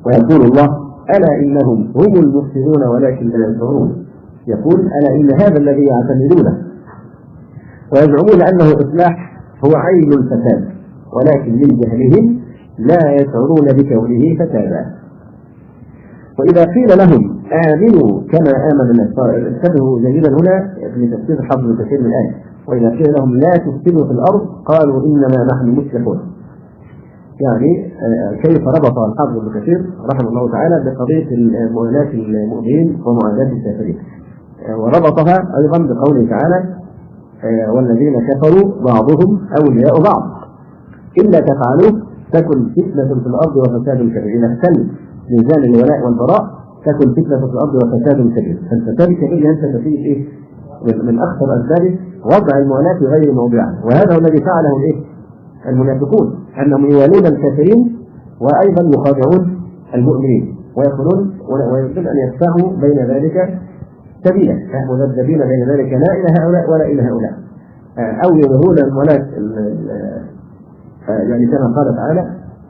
ويقول الله: ألا إنهم هم المفسدون ولكن لا يشعرون. يقول: ألا إن هذا الذي يعتمدونه ويزعمون أنه إصلاح هو عين الفساد، ولكن من جهلهم لا يشعرون بكونه فسادا. وإذا قيل لهم آمنوا كما آمن الناس، انتبهوا جيدا هنا في تفسير حفظ كثير من الآية. وإذا قيل لهم لا تفسدوا في الأرض قالوا إنما نحن مصلحون. يعني كيف ربط الحافظ ابن كثير رحمه الله تعالى بقضية مؤلاة المؤمنين ومعاداة الكافرين، وربطها أيضا بقوله تعالى: والذين كفروا بعضهم أولياء بعض إلا تفعلوا تكن فتنة في الأرض وفساد كبير. إذا اختل ميزان الولاء والبراء تكن فتنة في الأرض وفساد كبير. فالفساد الكبير ينتج فيه إيه؟ من أخطر أسبابه وضع الموالاة في غير موضعها، وهذا هو الذي فعله الإيه؟ المنافقون، أنهم يوالون الكافرين وأيضا يخادعون المؤمنين ويقولون ويمكن أن يدفعوا بين ذلك سبيلا، مذبذبين بين ذلك لا إلى هؤلاء ولا إلى هؤلاء، أو يظهرون الموالاة يعني كما قال تعالى: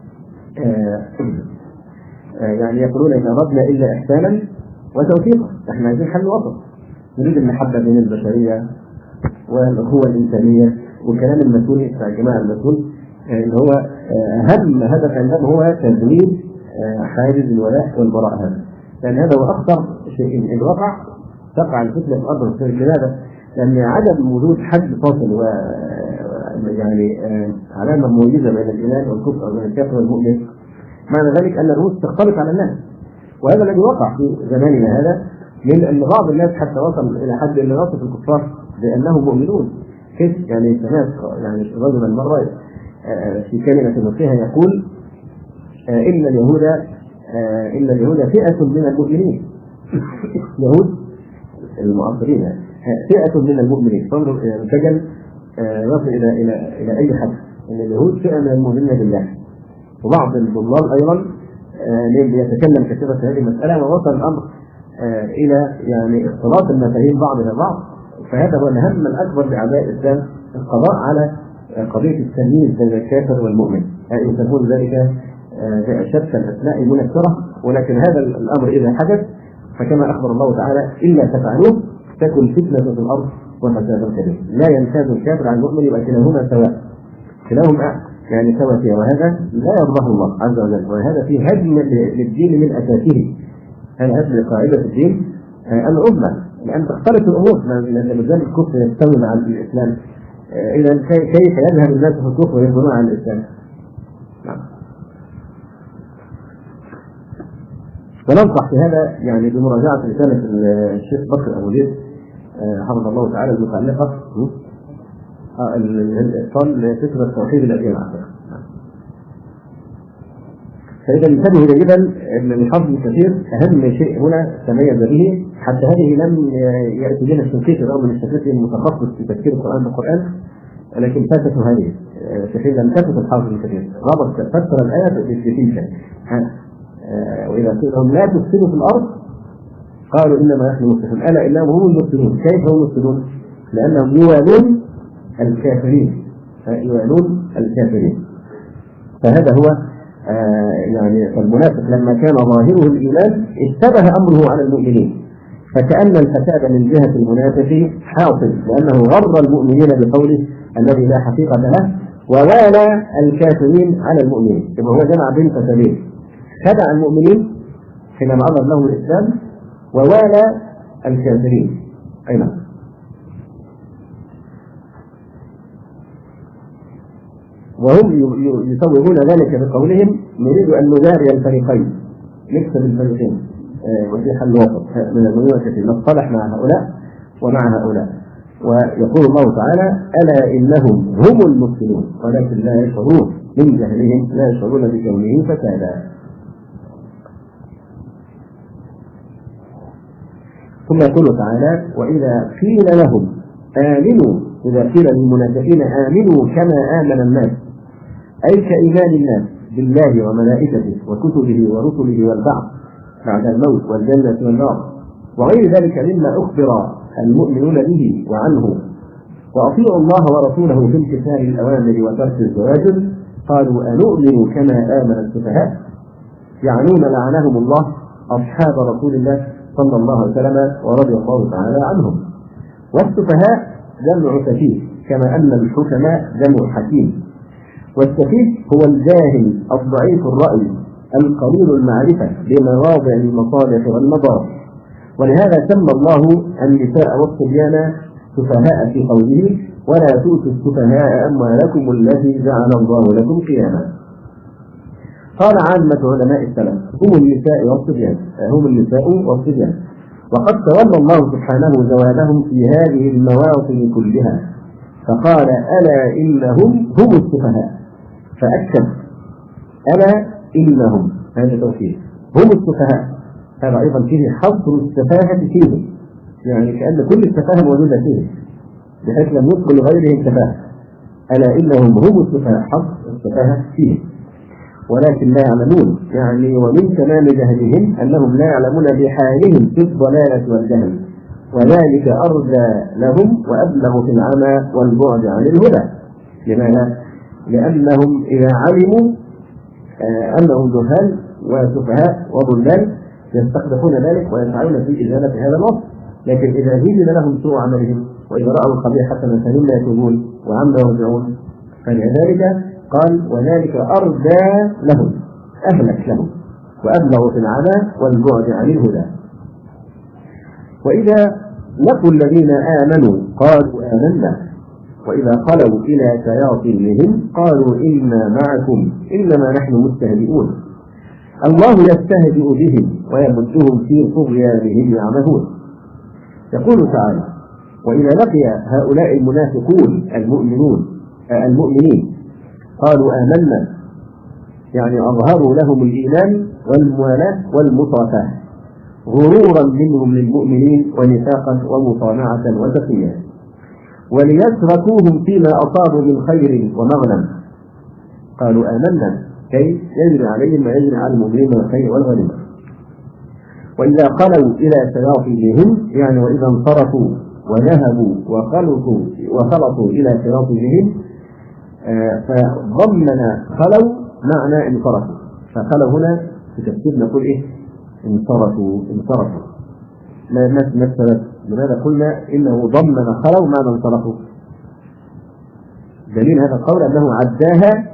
يعني يقولون إن أردنا إلا إحسانا وتوفيقا. احنا عايزين حل وسط، نريد المحبة بين البشرية والأخوة الإنسانية والكلام المسؤول بتاع الجماعة المسؤول اللي هو أهم هدف عندهم هو تزويد حاجز الولاء والبراء هذا، لأن هذا هو أخطر شيء. إن وقع تقع الفتنة في الأرض. لماذا؟ لأن عدم وجود حد فاصل و يعني علامة مميزة بين الإيمان والكفر أو بين الكافر والمؤمن، معنى ذلك أن الرؤوس تختلط على الناس. وهذا الذي وقع في زماننا هذا، من أن بعض الناس حتى وصل إلى حد أن يصف الكفار بأنهم مؤمنون. كيف يعني سمعت يعني رجلا مرة في كلمة فيها يقول: إن اليهود فئة من المؤمنين. يهود المعاصرين فئة من المؤمنين. فانظر سجل يصل إلى أي حد أن اليهود فئة من المؤمنين بالله. وبعض الضلال أيضا يتكلم كثيرا في هذه المسألة، ووصل الأمر إلى يعني اختلاط المفاهيم بعض إلى بعض. فهذا هو الهم الأكبر لأعداء الإسلام، القضاء على قضية التمييز بين الكافر والمؤمن، يسمون ذلك شتى الأسماء المنكرة. ولكن هذا الأمر إذا حدث فكما أخبر الله تعالى: إلا تفعلوه تكن فتنة في الأرض وفساد كبير. لا يمتاز الكافر عن المؤمن، يبقى كلاهما سواء، كلاهما يعني سواء فيها، وهذا لا يرضاه الله عز وجل. وهذا فيه هدم للدين من أساسه. هذا هدم لقاعدة الدين العظمى، لأن تختلف الأمور. لما زال الكفر يستوي مع الإسلام، إذا كيف يذهب الناس في الكفر ويرضون عن الإسلام؟ نعم. وننصح في هذا يعني بمراجعة رسالة الشيخ بكر أبو زيد حفظه الله تعالى المتعلقة الإيصال لفكرة توحيد الأديان. فإذا انتبهوا جيدا أن الحفظ الكثير أهم شيء هنا تميز به، حتى هذه لم يأتي بنا التنقيط رغم من الشكل المتخصص في تفسير القرآن بالقرآن، لكن فاتته هذه في حين لم تفت الحافظ الكثير. ربط فسر الآية بالتفسير. وإذا قيل لهم لا تفسدوا في الأرض قالوا إنما نحن مفسدون. ألا إنهم هم المفسدون. كيف هم المفسدون؟ لأنهم يوالون الكافرين، يوالون الكافرين. فهذا هو يعني المنافق لما كان ظاهره الإيمان اشتبه أمره على المؤمنين، فكأن الفساد من جهة المنافق حاصل، لأنه غر المؤمنين بقوله الذي لا حقيقة له، ووالى الكافرين على المؤمنين. يبقى هو جمع بين فسادين: خدع المؤمنين حينما أظهر لهم الإسلام، ووالى الكافرين. أي نعم. وهم يسوغون ذلك بقولهم: نريد أن نجاري الفريقين، نكسب الفريقين وفي حل وسط من المنافقين، نصطلح مع هؤلاء ومع هؤلاء. ويقول الله تعالى: ألا إنهم هم المفسدون ولكن لا يشعرون، من جهلهم لا يشعرون بكونه فسادا. ثم يقول تعالى: وإذا قيل لهم آمنوا، إذا قيل للمنافقين آمنوا كما آمن الناس، أي كإيمان الناس بالله وملائكته وكتبه ورسله والبعث بعد الموت والجنة والنار وغير ذلك مما أخبر المؤمنون به وعنه، وأطيعوا الله ورسوله في امتثال الأوامر وترك الزواجر، قالوا أنؤمن كما آمن السفهاء. يعنون لعنهم الله أصحاب رسول الله صلى الله عليه وسلم ورضي الله تعالى عنهم. والسفهاء جمع سفيه، كما أن الحكماء جمع حكيم. والسفيه هو الجاهل الضعيف الرأي القليل المعرفة بمواضع المصالح والمضار. ولهذا سمى الله النساء والصبيان سفهاء في قوله: ولا تؤتوا السفهاء أموالكم التي جعل الله لكم قياما. قال عامة علماء السلف: هم النساء والصبيان. وقد تولى الله سبحانه زوالهم في هذه المواطن كلها، فقال: ألا إنهم هم السفهاء، فأكد: ألا إنهم، هذا توكيد، هم السفهاء. هذا أيضا فيه حصر السفاهة فيهم، يعني كأن كل السفاهة موجودة فيه بحيث لم يدخل غيرهم سفاهة. ألا إنهم هم السفهاء، حصر السفاهة فيهم ولكن لا يعلمون. يعني ومن تمام جهلهم أنهم لا يعلمون بحالهم في الضلالة والجهل، وذلك أرجى لهم وأبلغ في العمى والبعد عن الهدى. لماذا؟ لأنهم إذا علموا أنهم جهال وسفهاء وضلال يستقبحون ذلك ويسعون في إزالة هذا الوصف. لكن إذا زين لهم سوء عملهم وإذا رأوا القبيح حسنا فهم يتوبون وعما يرجعون، فلذلك قال: وذلك أرجى لهم، أهلك لهم وأبلغ في العمى والبعد عن الهدى. وإذا لقوا الذين آمنوا قالوا آمنا، وإذا خلوا إلى شياطينهم قالوا إنا معكم إنما نحن مستهزئون. الله يستهزئ بهم ويمدهم في طغيانهم يعمهون. يقول تعالى: وإذا لقي هؤلاء المنافقون المؤمنين قالوا آمنا، يعني أظهروا لهم الإيمان والموالاة والمصافحة غرورا منهم للمؤمنين ونفاقا ومصانعة وتقيا، وليتركوهم فيما أصابوا من خير ومغنم. قالوا آمنا كي يجري عليهم ما يجري على المؤمنين من الخير والغنيمة. وإذا خلوا إلى شياطينهم، يعني وإذا انصرفوا وذهبوا وخلطوا إلى شياطينهم، فضمن خلوا معنى انصرفوا. فخلوا هنا في تفسير نقول إيه؟ انصرفوا. مثلا لماذا قلنا إنه ضمن خلوا معنى انصرفوا؟ دليل هذا القول أنه عداها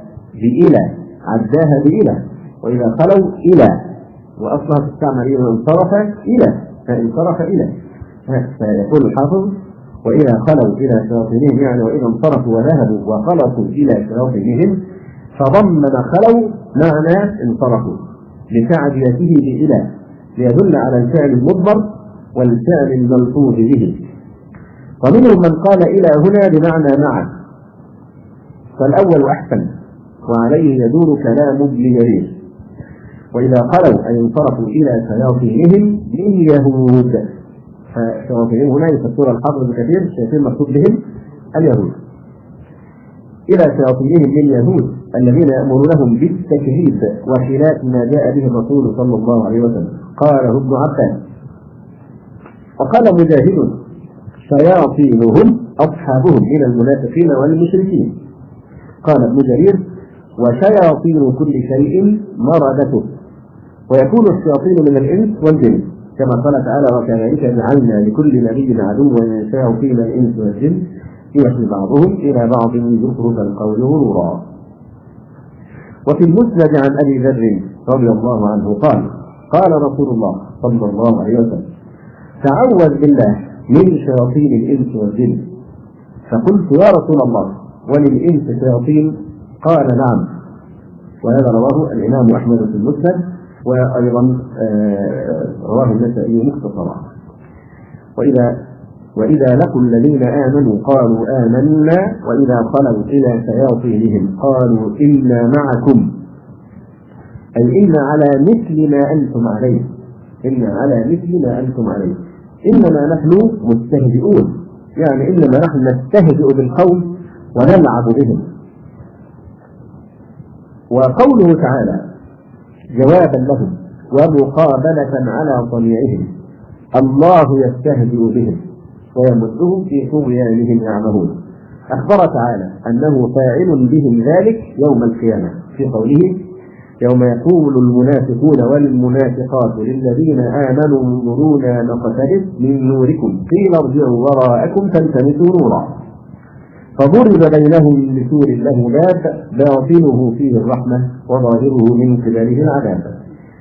بإلى، وإذا خلوا إلى، وأصلها تستعمل إلى انصرف إلى، فانصرف إلى. فيقول الحافظ: وإذا خلوا إلى شياطينهم، يعني وإذا انصرفوا وذهبوا وخلطوا إلى شياطينهم، فضمن خلوا معنى انصرفوا لتعديته بإلى، ليدل على الفعل المضمر والفعل الملفوظ به. ومنهم من قال إلى هنا بمعنى مع، فالأول أحسن وعليه يدور كلام ابن جرير. وإذا خلوا أي انصرفوا إلى شياطينهم من يهود، فشياطينهم هنا يفسر الحافظ بكثير، الشياطين مقصود بهم اليهود. إلى شياطينهم من يهود الذين يأمرونهم بالتكذيب وخلاف ما جاء به الرسول صلى الله عليه وسلم. قاله ابن عباس. وقال مجاهد: شياطينهم أصحابهم من المنافقين والمشركين. قال ابن جرير: وشياطين كل شيء مردته. ويكون الشياطين من الإنس والجن، كما قال تعالى: وكذلك جعلنا لكل نبي عدوا شياطين الإنس والجن يوحي بعضهم إلى بعض زخرف القول غرورا. وفي المسند عن أبي ذر رضي الله عنه قال: قال رسول الله صلى الله عليه وسلم: تعوذ بالله من شياطين الإنس والجن. فقلت: يا رسول الله، وللإنس شياطين؟ قال: نعم. وهذا رواه الإمام أحمد في المسند، وأيضا رواه النسائي مختصرا. وإذا لقوا الذين آمنوا قالوا آمنا، وإذا خلوا إلى شياطينهم قالوا إنا معكم، أي إنا على مثل ما أنتم عليه، إنما نحن مستهزئون، يعني إنما نحن نستهزئ بالقوم ونلعب بهم. وقوله تعالى جوابا لهم ومقابلة على صنيعهم: الله يستهزئ بهم ويمدهم في طغيانهم يعمهون. أخبر تعالى أنه فاعل بهم ذلك يوم القيامة في قوله: يوم يقول المنافقون والمنافقات للذين آمنوا انظرونا نقتبس من نوركم قيل ارجعوا وراءكم فالتمسوا نورا فضرب بينهم بسور له باب باطنه فيه الرحمة وظاهره من قبله العذاب.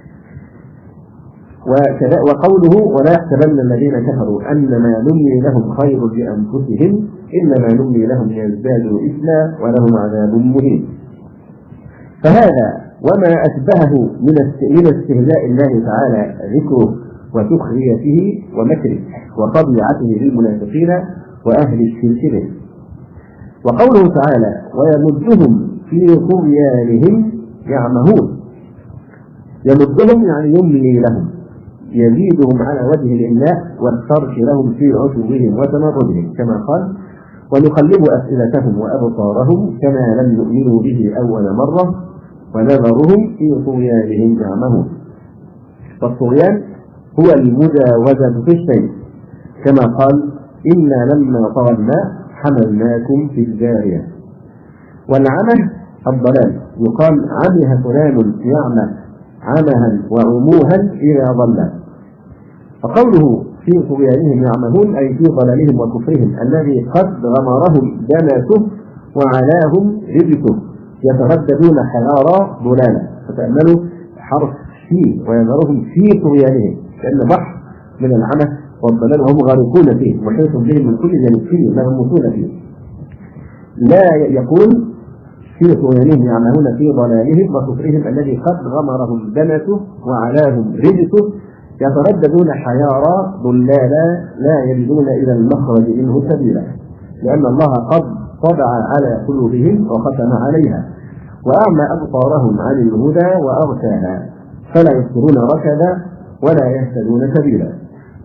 وقوله ولا يحسبن الذين كفروا أنما نملي لهم خير لأنفسهم إنما نملي لهم ليزدادوا إثما ولهم عذاب مهين. فهذا وما أشبهه من استهزاء الله تعالى ذكره وسخريته ومكره وطبيعته للمنافقين وأهل الشرك به. وقوله تعالى ويمدهم في طغيانهم يعمهون، يمدهم يعني يملي لهم، يزيدهم على وجه الإملاء والترك لهم في عتوهم وتمردهم كما قال ونقلب أفئدتهم وأبصارهم كما لم يؤمنوا به أول مرة ونذرهم في طغيانهم يعمهون. والطغيان هو المجاوزة في الشيء كما قال إنا لما طغى الماء حملناكم في الجارية. والعمى الضلال، يقال عمه فلان يعمى عمها وعموها إذا ضل. فقوله في طغيانهم يعمهون أي في ضلالهم وكفرهم الذي قد غمرهم دنسه وعلاهم رجسه يترددون حيارى ضلالا. فتأملوا حرف في ويذرهم في طغيانهم كأن بحر من العمى والضلال وهم غارقون فيه محيط بهم من كل جانب فيه مغموسون فيه. لا يقول في طغيانهم يعمهون في ضلالهم وكفرهم الذي قد غمرهم دنسه وعلاهم رجسه يترددون حيارى ضلالا لا يجدون إلى المخرج منه سبيلا لأن الله قد طبع على قلوبهم وختم عليها وأعمى أبصارهم عن الهدى وأغشاها فلا يبصرون رشدا ولا يهتدون سبيلا.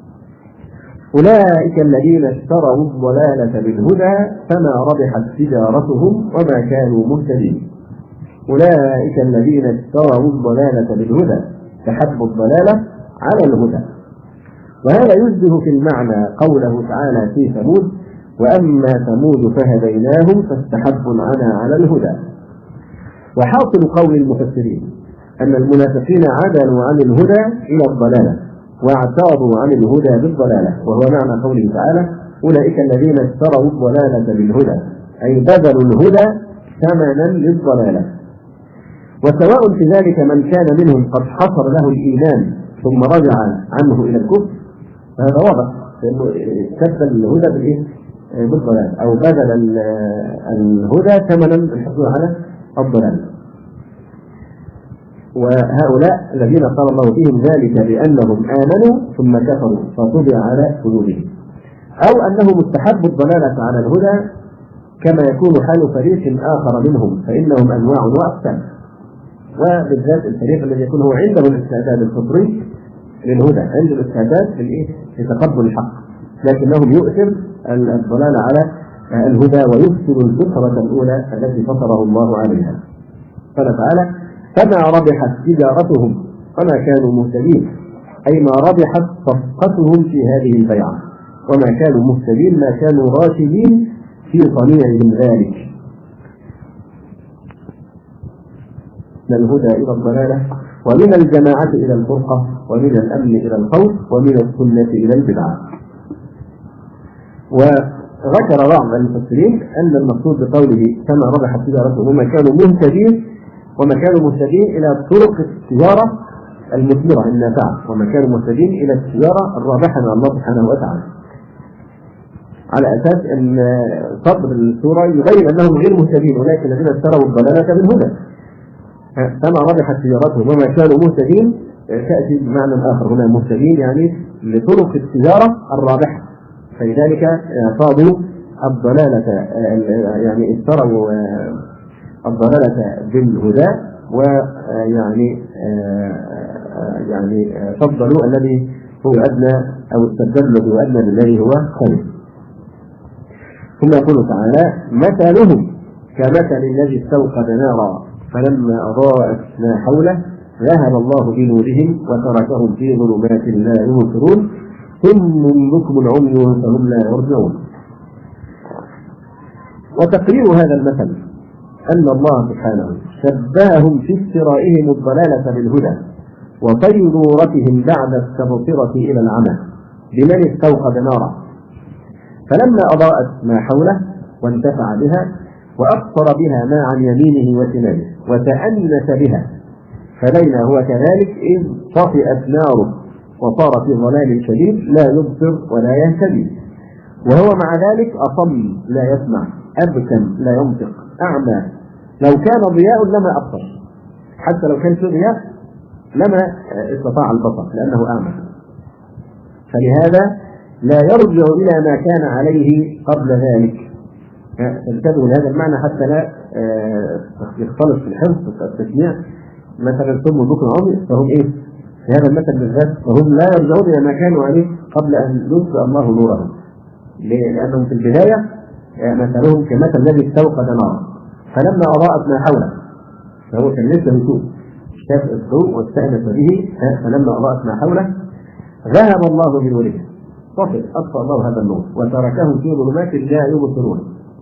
أولئك الذين اشتروا الضلالة بالهدى فما ربحت تجارتهم وما كانوا مهتدين. أولئك الذين اشتروا الضلالة بالهدى فحبوا الضلالة على الهدى. وهذا يشبه في المعنى قوله تعالى في ثمود وأما ثمود فهديناهم فاستحبوا العمى على الهدى. وحاصل قول المفسرين أن المنافقين عدلوا عن الهدى إلى الضلالة واعتاضوا عن الهدى بالضلالة وهو معنى قوله تعالى أولئك الذين اشتروا الضلالة بالهدى أي بذلوا الهدى ثمنا للضلالة. وسواء في ذلك من كان منهم قد حصل له الإيمان ثم رجع عنه إلى الكفر فهذا واضح لأنه كتب الهدى بالضلال أو بذل الهدى ثمنا للحصول على الضلال. وهؤلاء الذين قال الله فيهم ذلك بأنهم آمنوا ثم كفروا فطبع على قلوبهم أو أنهم استحبوا الضلالة على الهدى كما يكون حال فريق آخر منهم فإنهم أنواع وأقسام. وبالذات الفريق الذي يكون هو عنده الاستعداد الفطري للهدى عنده الاستعداد لتقبل الحق لكنهم يؤثر الضلال على الهدى ويفسد الفطرة الأولى التي فطره الله عليها. قال تعالى فما ربحت تجارتهم وما كانوا مهتدين أي ما ربحت صفقتهم في هذه البيعة وما كانوا مهتدين ما كانوا راشدين في صنيعهم ذلك من الهدى إلى الضلالة ومن الجماعة إلى الفرقة ومن الأمن إلى الخوف ومن السنة إلى البدعة. وذكر بعض المفسرين أن المقصود بقوله كما ربحت تجارتهم وما كانوا مهتدين إلى طرق التجارة المثمرة النافعة وما كانوا مهتدين إلى التجارة الرابحة مع الله سبحانه وتعالى على أساس أن صدر السورة يبين أنهم غير مهتدين ولكن الذين اشتروا الضلالة بالهدى فما ربحت تجارتهم وما كانوا مهتدين تأتي بمعنى آخر هنا مهتدين يعني لطرق التجارة الرابحة فلذلك اعتاضوا الضلالة يعني اشتروا الضلالة بالهدى ويعني فضلوا الذي هو أدنى أو استبدلوا الذي هو أدنى بالذي هو خير. ثم يقول تعالى مثلهم كمثل الذي استوقد نارا فلما أضاءت ما حوله ذهب الله بنورهم وتركهم في ظلمات لا يبصرون ثم بكم عمي فهم لا يرجعون. وتقرير هذا المثل أن الله سبحانه شبههم في افترائهم الضلالة بالهدى وصيرورتهم بعد التبصرة إلى العمى بمن استوقد نارا، فلما أضاءت ما حوله وانتفع بها وأبصر بها ما عن يمينه وشماله وتأنس بها، فبينا هو كذلك إذ طفئت ناره وصار في ضلال شديد لا يبصر ولا يهتدي، وهو مع ذلك أصم لا يسمع أبكم لا ينطق أعمى، لو كان ضياء لما أبصر، حتى لو كان في ضياء لما استطاع البصر لأنه أعمى. فلهذا لا يرجع إلى ما كان عليه قبل ذلك. انتبهوا لهذا المعنى حتى لا يختلط في الحفظ والتسميع. مثلا ثم بكر عمي فهم إيه في هذا المثل بالذات؟ فهم لا يرجعون إلى ما كانوا عليه قبل أن يطفئ الله نورهم، لأنهم في البداية مثلهم كمثل الذي استوقد نارا فلما أضاءت ما حوله، فهو كان لسه بيشوف شاف الضوء واستأنس به، فلما أضاءت ما حوله ذهب الله بنوره، أطفأ الله هذا النور وتركهم في ظلمات لا يبصرون.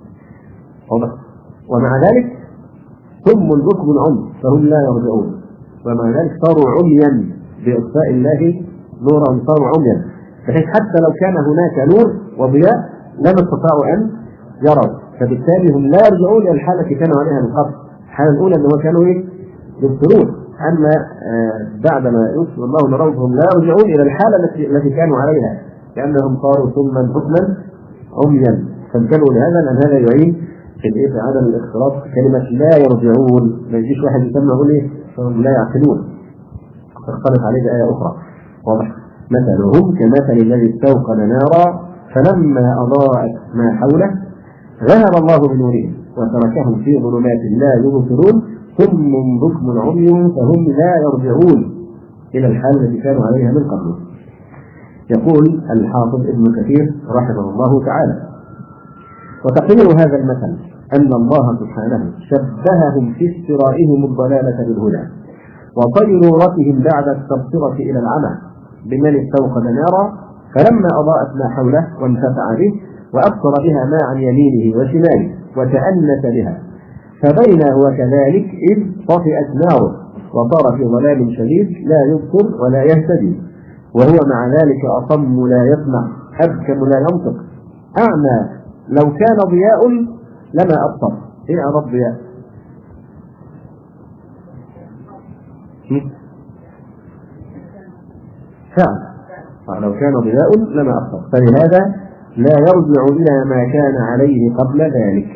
ومع ذلك ثم بكم عمي فهم لا يرجعون، ومع ذلك صاروا عميا بإطفاء الله نورهم، صاروا عميا بحيث حتى لو كان هناك نور وضياء لم يستطاعوا أن يروا، فبالتالي هم لا يرجعون إلى الحالة التي كانوا عليها من قبل. الحالة الأولى أنهم كانوا يبصرون، أما بعدما يطفئ الله نورهم لا يرجعون إلى الحالة التي كانوا عليها لأنهم صاروا ثم حكما عميا. فانتبهوا لهذا لأن هذا يعين في عدم الاختلاط كلمة لا يرجعون، ما يجيش واحد يسمى يقول إيه فهم لا يعقلون تختلط عليه بآية أخرى. واضح؟ مثلهم كمثل الذي استوقد نارا فلما أضاءت ما حوله ذهب الله بنورهم وتركهم في ظلمات لا يبصرون ثم بكم عمي فهم لا يرجعون إلى الحال التي كانوا عليها من قبل. يقول الحافظ ابن كثير رحمه الله تعالى: وتقرير هذا المثل أن الله سبحانه شبههم في استرائهم الضلالة بالهدى وصيرورتهم بعد التبصرة إلى العمى بمن استوقد نارا فلما أضاءت ما حوله وانتفع به وأبصر بها ما عن يمينه وشماله وتأنس بها، فبينا هو كذلك إذ طفئت ناره وصار في ضلال شديد لا يبصر ولا يهتدي، وهو مع ذلك أصم لا يسمع أبكم لا ينطق أعمى، لو كان ضياء لما أبصر. إيه أرى الضياء؟ فعلا لو كان ضياء لما أبصر، فلهذا لا يرجع إلى ما كان عليه قبل ذلك.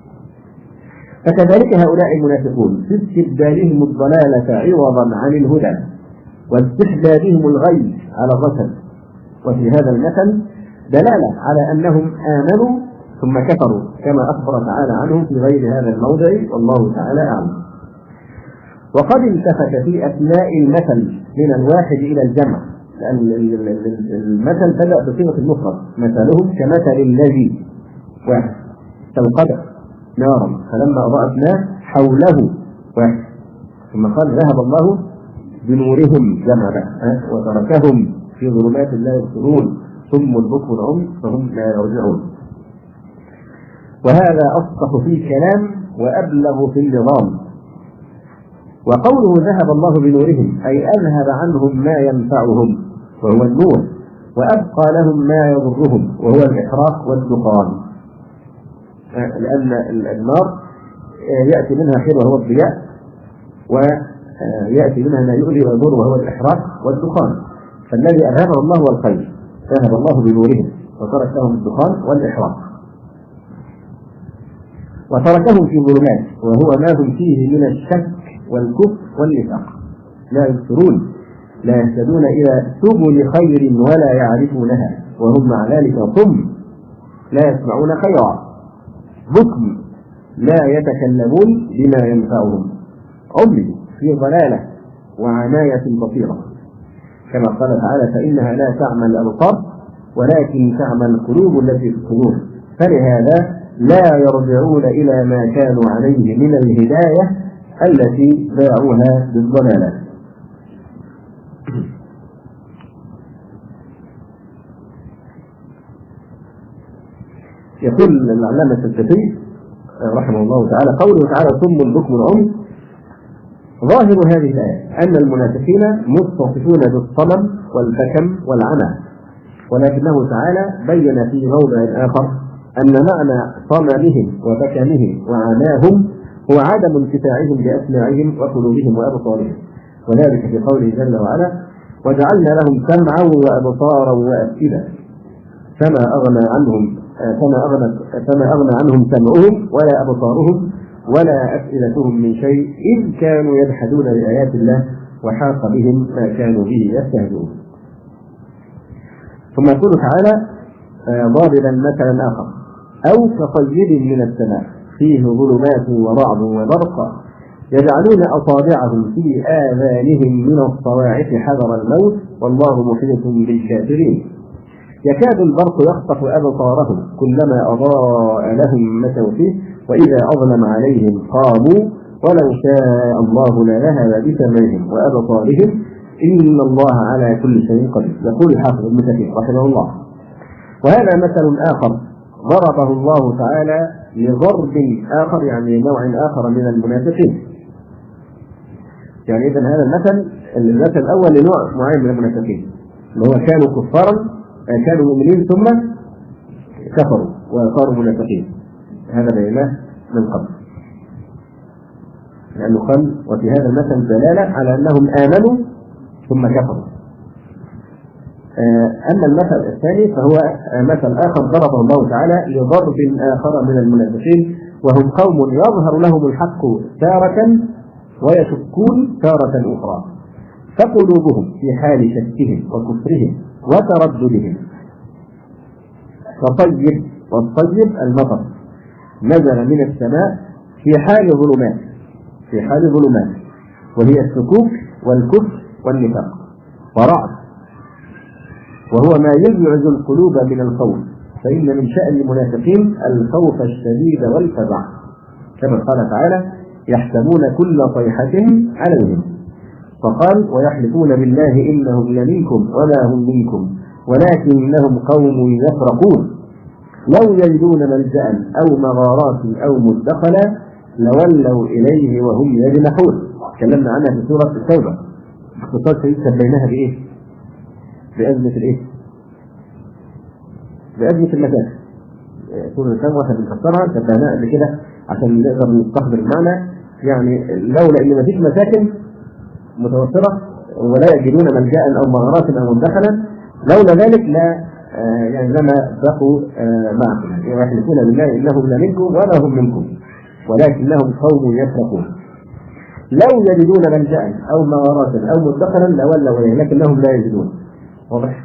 فكذلك هؤلاء المنافقون في استبدالهم الضلالة عوضا عن الهدى واستحبابهم الغي على الرسل. وفي هذا المثل دلالة على أنهم آمنوا ثم كفروا كما أخبر تعالى عنهم في غير هذا الموضع، والله تعالى أعلم. وقد التفت في أثناء المثل من الواحد إلى الجمع، لأن المثل بدأ بصيغة المفرد، مثلهم كمثل الذي واحد استوقد نارا فلما أضاءت ما حوله واحد، ثم قال ذهب الله بنورهم جمع وتركهم في ظلمات لا يبصرون ثم البكم العمي فهم لا يرجعون. وهذا أفصح في الكلام وأبلغ في النظام. وقوله ذهب الله بنورهم أي أذهب عنهم ما ينفعهم وهو النور، وأبقى لهم ما يضرهم وهو الإحراق والدخان، لأن النار يأتي منها خير وهو الضياء، ويأتي منها ما يؤذي ويضر وهو الإحراق والدخان، فالذي أذهبه الله هو الخير، ذهب الله بنورهم وترك لهم الدخان والإحراق وتركهم في ظلمات وهو ما هم فيه من الشك والكفر والنفاق، لا يبصرون لا يهتدون إلى سبل خير ولا يعرفونها، وهم مع ذلك صم لا يسمعون خيرا، بكم لا يتكلمون بما ينفعهم، عمي في ضلالة وعناية بصيرة، كما قال تعالى: فإنها لا تعمى الأبصار ولكن تعمى القلوب التي في الصدور، فلهذا لا يرجعون إلى ما كانوا عليه من الهداية التي باعوها بالضلالة. يقول العلامة السدفي رحمه الله تعالى: قوله تعالى ثم البكم العمي ظاهر هذه الآية أن المنافقين متصفون بالصمم والبكم والعمى، ولكنه تعالى بين في موضع آخر أن معنى صممهم وبكمهم وعماهم هو عدم انتفاعهم بأسماعهم وقلوبهم وأبصارهم، وذلك في قوله جل وعلا: وجعلنا لهم سمعا وأبصارا وأفئدة فما أغنى عنهم سمعهم ولا أبصارهم ولا أفئدتهم من شيء إذ كانوا يجحدون بآيات الله وحاق بهم ما كانوا به يستهزئون. ثم يقول تعالى ضاربا مثلا آخر: أو كصيب من السماء فيه ظلمات ورعد وبرق يجعلون أصابعهم في آذانهم من الصواعق حذر الموت والله محيط بالكافرين يكاد البرق يخطف أبصارهم كلما أضاء لهم مشوا فيه وإذا أظلم عليهم قاموا ولو شاء الله لذهب بسمعهم وأبصارهم إن الله على كل شيء قدير. يقول الحافظ ابن كثير رحمه الله: وهذا مثل آخر ضربه الله تعالى لضرب آخر، يعني نوع آخر من المنافقين. يعني إذن هذا المثل الأول لنوع معين من المنافقين اللي هو كانوا كفارا، كانوا مؤمنين ثم كفروا وصاروا منافقين. هذا بيناه من قبل، لأنه قال وفي هذا المثل دلالة على أنهم آمنوا ثم كفروا. أما المثل الثاني فهو مثل آخر ضربه الله تعالى لضرب آخر من المنافقين، وهم قوم يظهر لهم الحق تارة ويشكون تارة أخرى، فقلوبهم في حال شكهم وكفرهم وترددهم كطيب، والطيب المطر نزل من السماء في حال ظلمات وهي الشكوك والكفر والنفاق، ورعد وهو ما يزعج القلوب من الخوف، فإن من شأن المنافقين الخوف الشديد والفزع، كما قال تعالى: يحسبون كل صيحة عليهم، فقال: ويحلفون بالله إنهم لمنكم وما هم منكم ولكنهم قوم يفرقون لو يجدون ملجأ أو مغارات أو مدخلا لولوا إليه وهم يجنحون. تكلمنا عنها في سورة التوبة باختصار شديد، سميناها بإيه؟ بأزمة الإيه؟ بأزمة المساكن. سورة التوبة واحد بنفسرها سميناها قبل كده عشان نقدر نستحضر المعنى. يعني لولا إن مفيش مساكن متوفرة ولا يجدون ملجأ أو مغارات أو مدخلا، لولا ذلك لا يعني لما بقوا معكم، ويحلفون بالله إنهم لمنكم ولا هم منكم ولكنهم قوم يفرقون لو يجدون ملجأ أو مغارات أو مدخلا لولوا إليه لكنهم لا يجدون. واضح؟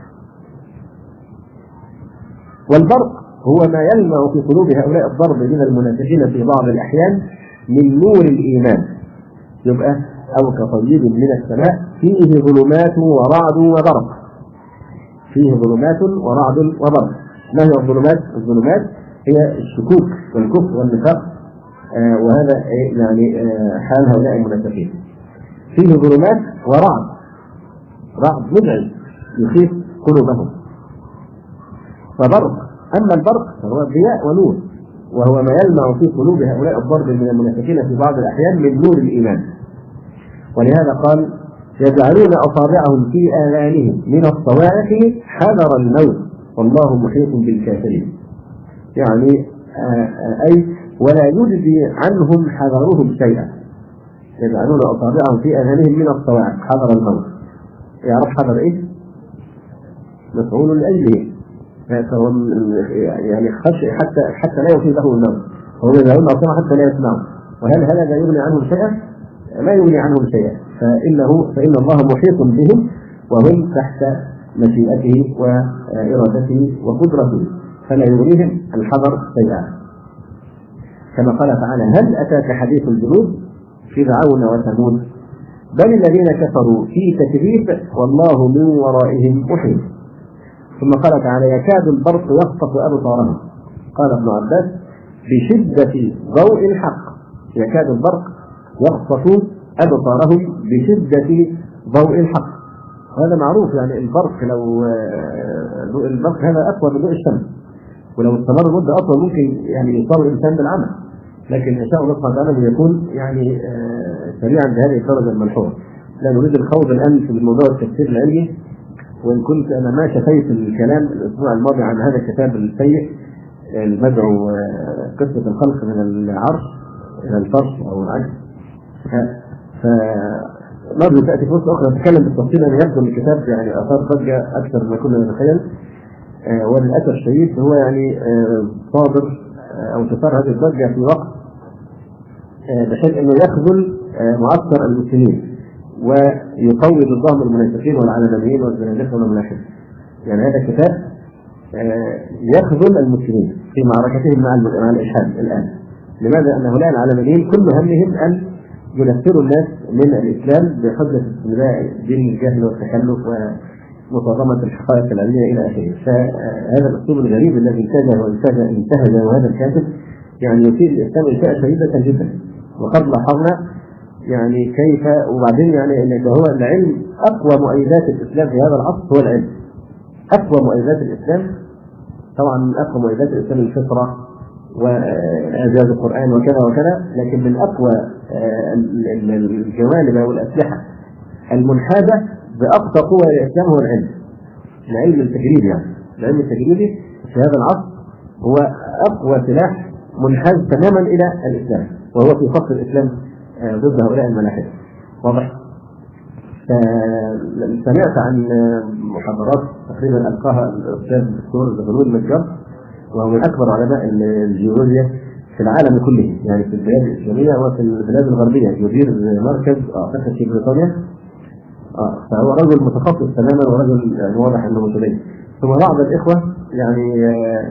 والبرق هو ما يلمع في قلوب هؤلاء الضرب من المنافقين في بعض الأحيان من نور الإيمان. يبقى أو كطيب من السماء فيه ظلمات ورعد وبرق، فيه ظلمات ورعد وبرق. ما هي الظلمات؟ الظلمات هي الشكوك والكفر والنفاق، وهذا يعني حال هؤلاء المنافقين. فيه ظلمات رعد مزعج يخيف قلوبهم، وبرق. أما البرق فهو ضياء ونور، وهو ما يلمع في قلوب هؤلاء الضرب من المنافقين في بعض الأحيان من نور الإيمان. ولهذا قال: يجعلون أصابعهم في آذانهم من الصواعق حذر الموت والله محيط بالكافرين. يعني أي ولا يجزي عنهم حذرهم شيئا. يجعلون أصابعهم في آذانهم من الصواعق حذر الموت. يعرف حذر إيه؟ مفعول لأجله، يعني خشي حتى لا يصيبه الموت، هو يجعلون أصابعهم حتى لا يسمعوا. وهل هذا يغني عنهم شيئا؟ ما يغني عنهم شيئا، فإن الله محيط بهم وهم تحت مشيئته وإرادته وقدرته، فلا يغنيهم الحذر شيئا. كما قال تعالى: هل أتاك حديث الجنود فرعون وثمود بل الذين كفروا في تكذيب والله من ورائهم محيط. ثم قال تعالى: يكاد البرق يخطف أبصارهم. قال ابن عباس: بشدة ضوء الحق. يكاد البرق يخطف أبصارهم بشدة ضوء الحق. وهذا معروف، يعني البرق لو البرق هذا أقوى من ضوء الشمس، ولو استمر مدة أطول ممكن يعني يصاب الإنسان بالعمى، لكن إن شاء الله سبحانه وتعالى يكون يعني سريعا بهذه الدرجة الملحوظة. لا نريد الخوض الآن في الموضوع التفسير العلمي، وإن كنت أنا ما شفيت الكلام الأسبوع الماضي عن هذا الكتاب السيء المدعو قصة الخلق من العرش إلى الفرش أو العجز. فنرجو تأتي فرصة أخرى نتكلم بالتفصيل. أن يبدو الكتاب يعني أثار ضجة أكثر ما كنا نتخيل، وللأسف الشديد هو يعني صادر أو تثار هذه الضجة في وقت بحيث أنه يخذل معسكر المسلمين ويقوي ضدهم المنافقين والعلمانيين والزنادقة والملاحدة. يعني هذا الكتاب يخذل المسلمين في معركتهم مع الإلحاد الآن. لماذا؟ أن هؤلاء العلمانيين كل همهم أن ينفروا الناس من الإسلام بحجة استمراء دين الجهل والتخلف ومصادمة الحقائق العلمية إلى آخره. فهذا الأسلوب الغريب الذي انتهج هذا الكاتب يعني يثير الإسلام إساءة شديدة جدا. وقد لاحظنا يعني كيف، وبعدين يعني ان هو العلم اقوى مؤيدات الاسلام في هذا العصر هو العلم. اقوى مؤيدات الاسلام طبعا من اقوى مؤيدات الاسلام الفطره واعجاز القران وكذا وكذا، لكن من اقوى الجوانب والاسلحه المنحازه باقصى قوه الاسلام هو العلم. العلم التجريبي، يعني العلم التجريبي في هذا العصر هو اقوى سلاح منحاز تماما الى الاسلام، وهو في صف الاسلام ضد هؤلاء الملاحدة. واضح؟ سمعت عن محاضرات تقريبا ألقاها الأستاذ الدكتور زغلول النجار، وهو من أكبر علماء الجيولوجيا في العالم كله، يعني في البلاد الإسلامية وفي البلاد الغربية، يدير مركز أعتقد في بريطانيا. فهو رجل متخصص تماما ورجل يعني واضح أنه متدين. ثم بعض الإخوة يعني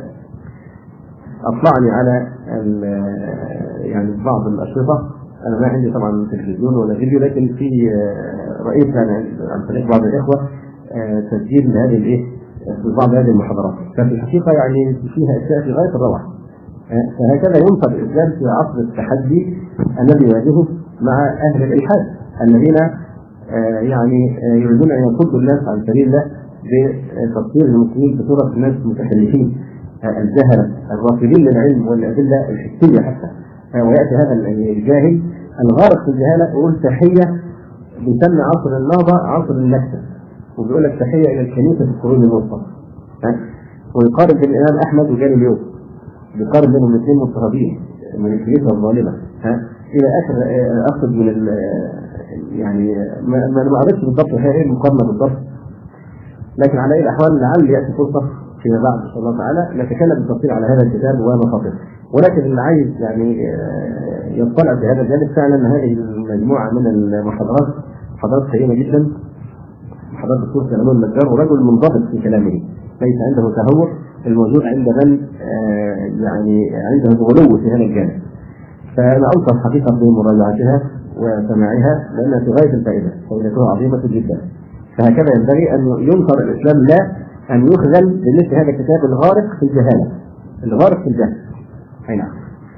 أطلعني على يعني بعض الأشرطة. أنا ما عندي طبعا تلفزيون ولا فيديو، لكن في رئيس يعني عن طريق بعض الإخوة تسجيل لهذه الإيه في بعض هذه المحاضرات. ففي الحقيقة يعني فيها أشياء في غاية الروعة. فهكذا ينصب الإسلام في عصر التحدي الذي يواجهه مع أهل الإلحاد الذين يعني يريدون أن يصدوا الناس عن سبيل الله بتصوير المسلمين بصورة الناس المتخلفين الجهلة الرافضين للعلم والأدلة الحسية حتى. ويأتي هذا الجاهل الغارق في الجهالة يقول تحية، بيسمي عصر النهضة عصر النكسة، وبيقول لك تحية إلى الكنيسة في القرون الوسطى. ويقارن بين الإمام أحمد وجاني اليوم، بيقارن بينهم الاثنين مضطهدين من الكنيسة الظالمة إلى آخر. أقصد من يعني ما أعرفش بالضبط هي إيه المقارنة بالضبط، لكن على أي الأحوال لعل يأتي فرصة فيما بعد إن شاء الله تعالى نتكلم بالتفصيل على هذا الكتاب ومخاطره. ولكن اللي عايز يعني يطلع في هذا الجانب فعلا هذه المجموعة من المحاضرات محاضرات قيمة جدا. محاضرات الدكتور زغلول النجار، ورجل منضبط في كلامه، ليس عنده تهور الموجود عند من يعني عنده غلو في هذا الجانب. فأنا أنصح حقيقة بمراجعتها وسماعها لأنها في غاية الفائدة، فائدتها عظيمة جدا. فهكذا ينبغي أن ينصر الإسلام، لا أن يخذل بمثل هذا الكتاب الغارق في الجهالة، الغارق في الجهل. أي نعم.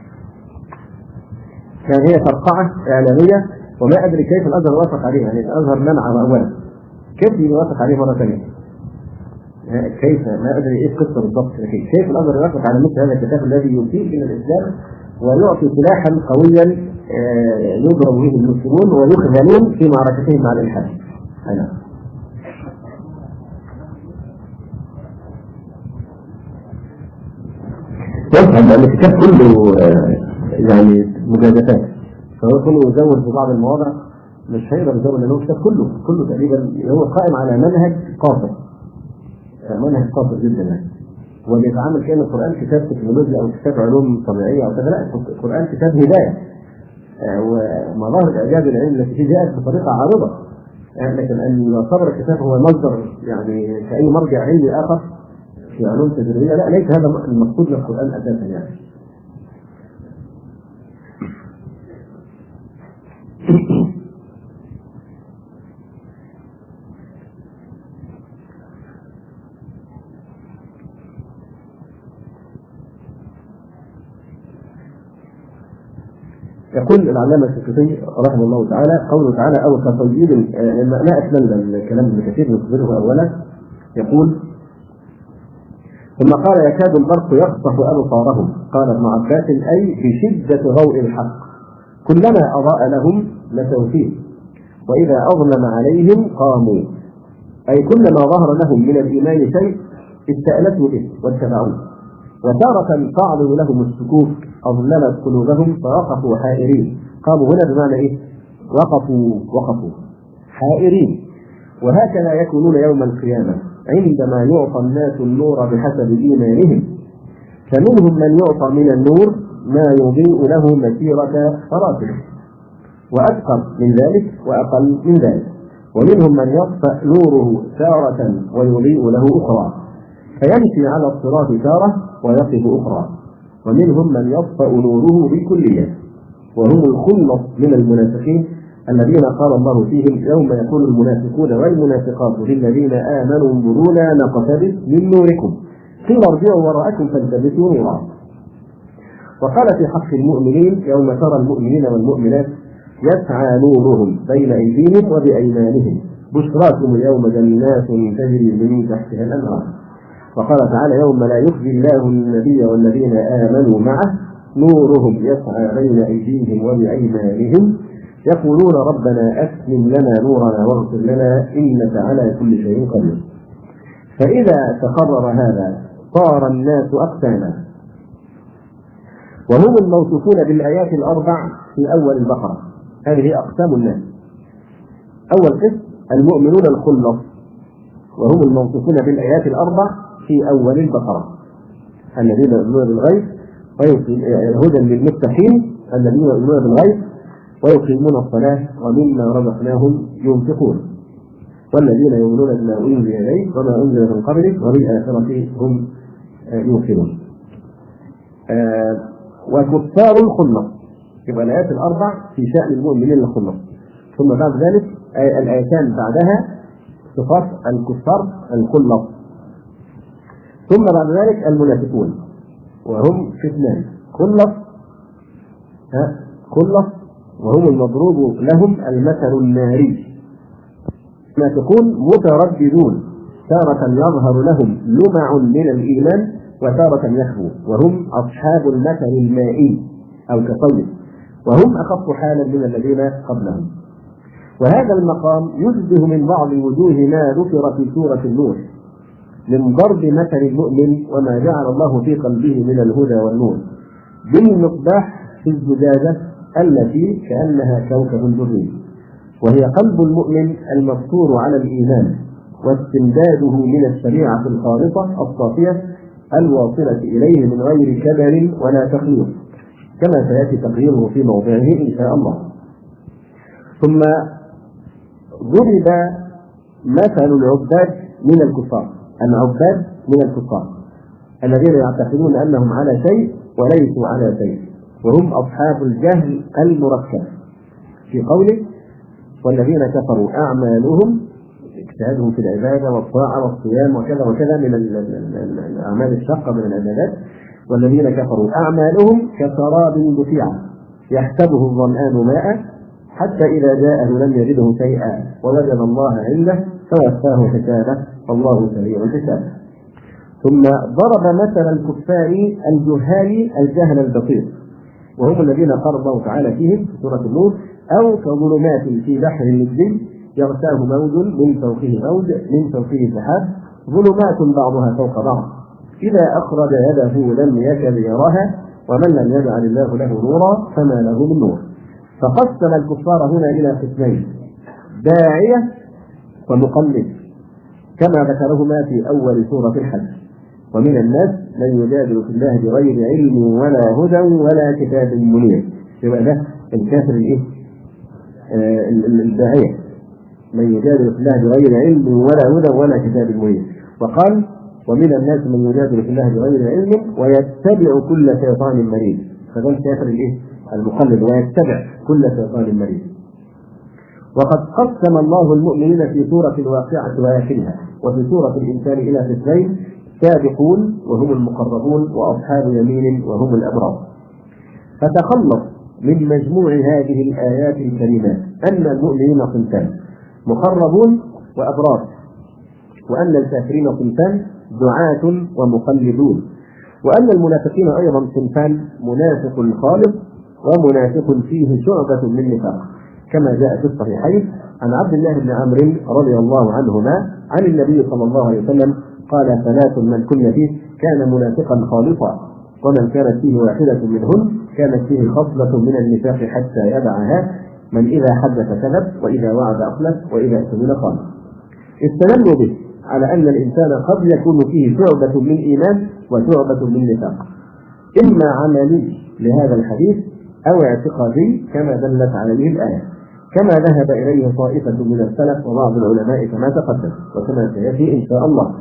كان هي فرقعة إعلامية، وما أدري كيف الأزهر وافق عليه. يعني الأزهر منعه أولا، كيف يوافق عليه مرة ثانية؟ كيف؟ ما أدري إيه القصة بالضبط، لكن كيف الأزهر يوافق على مثل هذا الكتاب الذي يسيء إلى الإسلام ويعطي سلاحا قويا يضرب به المسلمون ويخذلون في معركتهم مع الإلحاد. أي نعم. يفهم أن الكتاب كله يعني مجازفات، فهو كله يزود في بعض المواضع مش هيقدر يزود، لأنه الكتاب كله تقريبا هو قائم على منهج قاصر، منهج قاصر جدا يعني. وبيتعامل كأن القرآن كتاب تكنولوجيا أو كتاب علوم طبيعية أو كذا، لا، القرآن كتاب هداية ومظاهر إعجاز العلم التي فيه جاءت بطريقة عارضة. لكن أن يعتبر الكتاب هو مصدر يعني كأي مرجع علمي آخر في علوم تجريبية، لا، ليس هذا المقصود من القرآن أساسا يعني. يقول العلامة السكوتي رحمه الله تعالى قوله تعالى أو كصيد، لا أكمل الكلام ابن كثير يخبره أولا. يقول ثم قال يكاد البرق يخطف أبصارهم، قال ابن عباس أي بشدة ضوء الحق كلما أضاء لهم لتوفيق. وإذا أظلم عليهم قاموا، أي كلما ظهر لهم من الإيمان شيء استأنسوا به واتبعوه. وتارة تعرض لهم الشكوك أظلمت قلوبهم فوقفوا حائرين. قاموا هنا بمعنى إيه؟ وقفوا حائرين. وهكذا يكونون يوم القيامة عندما يعطى الناس النور بحسب إيمانهم، فمنهم من يعطى من النور ما يضيء له مسيرة فراسخ، وأكثر من ذلك وأقل من ذلك. ومنهم من يطفأ نوره تارة ويضيء له أخرى، فيمشي على الصراط تارة ويقف أخرى. ومنهم من يطفأ نوره بالكلية، وهم الخلص من المنافقين الذين قال الله فيهم: يوم يقول المنافقون والمنافقات للذين آمنوا انظرونا نقتبس من نوركم قيل ارجعوا وراءكم فالتمسوا نورا. وقال في حق المؤمنين: يوم ترى المؤمنين والمؤمنات يسعى نورهم بين أيديهم وبأيمانهم بشراكم اليوم جنات تجري من تحتها الأنهار. وقال تعالى: يوم لا يخزي الله النبي والذين آمنوا معه نورهم يسعى بين أيديهم وبأيمانهم يقولون ربنا أتمم لنا نورنا واغفر لنا إنك على كل شيء قدير. فإذا تقرر هذا صار الناس أقساما، وهم الموصوفون بالآيات الأربع في أول البقرة. هذه أقسام الناس. أول قسم المؤمنون الخلص، وهم الموصوفون بالآيات الأربع في أول البقرة: الذين يؤمنون بالغيب هدى للمتقين الذين يؤمنون بالغيب ويقيمون الصلاة ومما رزقناهم ينفقون والذين يؤمنون بما أنزل إليك وما أنزل من قبلك وبالآخرة هم يوقنون. وكفار الخلص، يبقى الآيات الأربع في شأن المؤمنين الخلص. ثم بعد ذلك الآيتان بعدها صفات الكفار الخلص. ثم بعد ذلك المنافقون، وهم اثنان: خلص وهم المضروب لهم المثل الناري. المنافقون مترددون، تارة يظهر لهم لمع من الإيمان وتارة يخفوا، وهم أصحاب المثل المائي أو كطيب، وهم أخف حالا من الذين قبلهم. وهذا المقام يشبه من بعض وجوه ما ذكر في سورة النور من ضرب مثل المؤمن وما جعل الله في قلبه من الهدى والنور بالمصباح في الزجاجة التي كأنها كوكب دري، وهي قلب المؤمن المفطور على الإيمان واستمداده من الشريعة الخالصة الصافية الواصلة إليه من غير كدر ولا تخيير، كما سيأتي تقريره في موضعه إن شاء الله. ثم ضرب مثل العباد من الكفار، العباد من الكفار الذين يعتقدون أنهم على شيء وليسوا على شيء، وهم أصحاب الجهل المركب في قوله: والذين كفروا أعمالهم، اجتهادهم في العبادة والطاعة والصيام وكذا وكذا من الأعمال الشاقة من العبادات، والذين كفروا أعمالهم كسراب بقيعة يحسبه الظمآن ماء حتى إذا جاءه لم يجده شيئا ووجد الله عنده فوفاه حسابه والله سريع الحساب. ثم ضرب مثل الكفار الجهال الجهل البسيط، وهم الذين قال الله تعالى فيهم في سورة النور: أو كظلمات في بحر لجي يغشاه موج من فوقه موج من فوقه سحاب ظلمات بعضها فوق بعض إذا أخرج يده لم يكد يراها ومن لم يجعل الله له نورا فما له من نور. فقسم الكفار هنا إلى قسمين: داعية ومقلد، كما ذكرهما في أول سورة الحج: ومن الناس من يجادل في الله بغير علم ولا هدى ولا كتاب منير. يبقى ده الكافر الداعية، من يجادل في الله بغير علم ولا هدى ولا كتاب منير. وقال: ومن الناس من يجادل في الله بغير علم ويتبع كل شيطان مريد. فده الكافر المقلد، ويتبع كل شيطان مريد. وقد قسم الله المؤمنين في سورة الواقعة وآخرها وفي سورة الإنسان إلى قسمين: سابقون وهم المقربون، وأصحاب يمين وهم الأبرار. فتخلص من مجموع هذه الآيات الكريمات أن المؤمنين صنفان: مقربون وأبرار، وأن الكافرين صنفان: دعاة ومقلدون، وأن المنافقين أيضا صنفان: منافق خالص ومنافق فيه شعبة من نفاق، كما جاء في الصحيحين عن عبد الله بن عمرو رضي الله عنهما عن النبي صلى الله عليه وسلم قال: ثلاث من كن فيه كان منافقا خالصا، ومن كانت فيه واحدة منهن كانت فيه خصلة من النفاق حتى يدعها: من إذا حدث كذب، وإذا وعد أخلف، وإذا اؤتمن خان. استدلوا به على أن الإنسان قد يكون فيه شعبة من إيمان وشعبة من نفاق، إما عملي لهذا الحديث أو اعتقادي كما دلت عليه الآية، كما ذهب إليه طائفة من السلف وبعض العلماء كما تقدم وكما سيأتي إن شاء الله.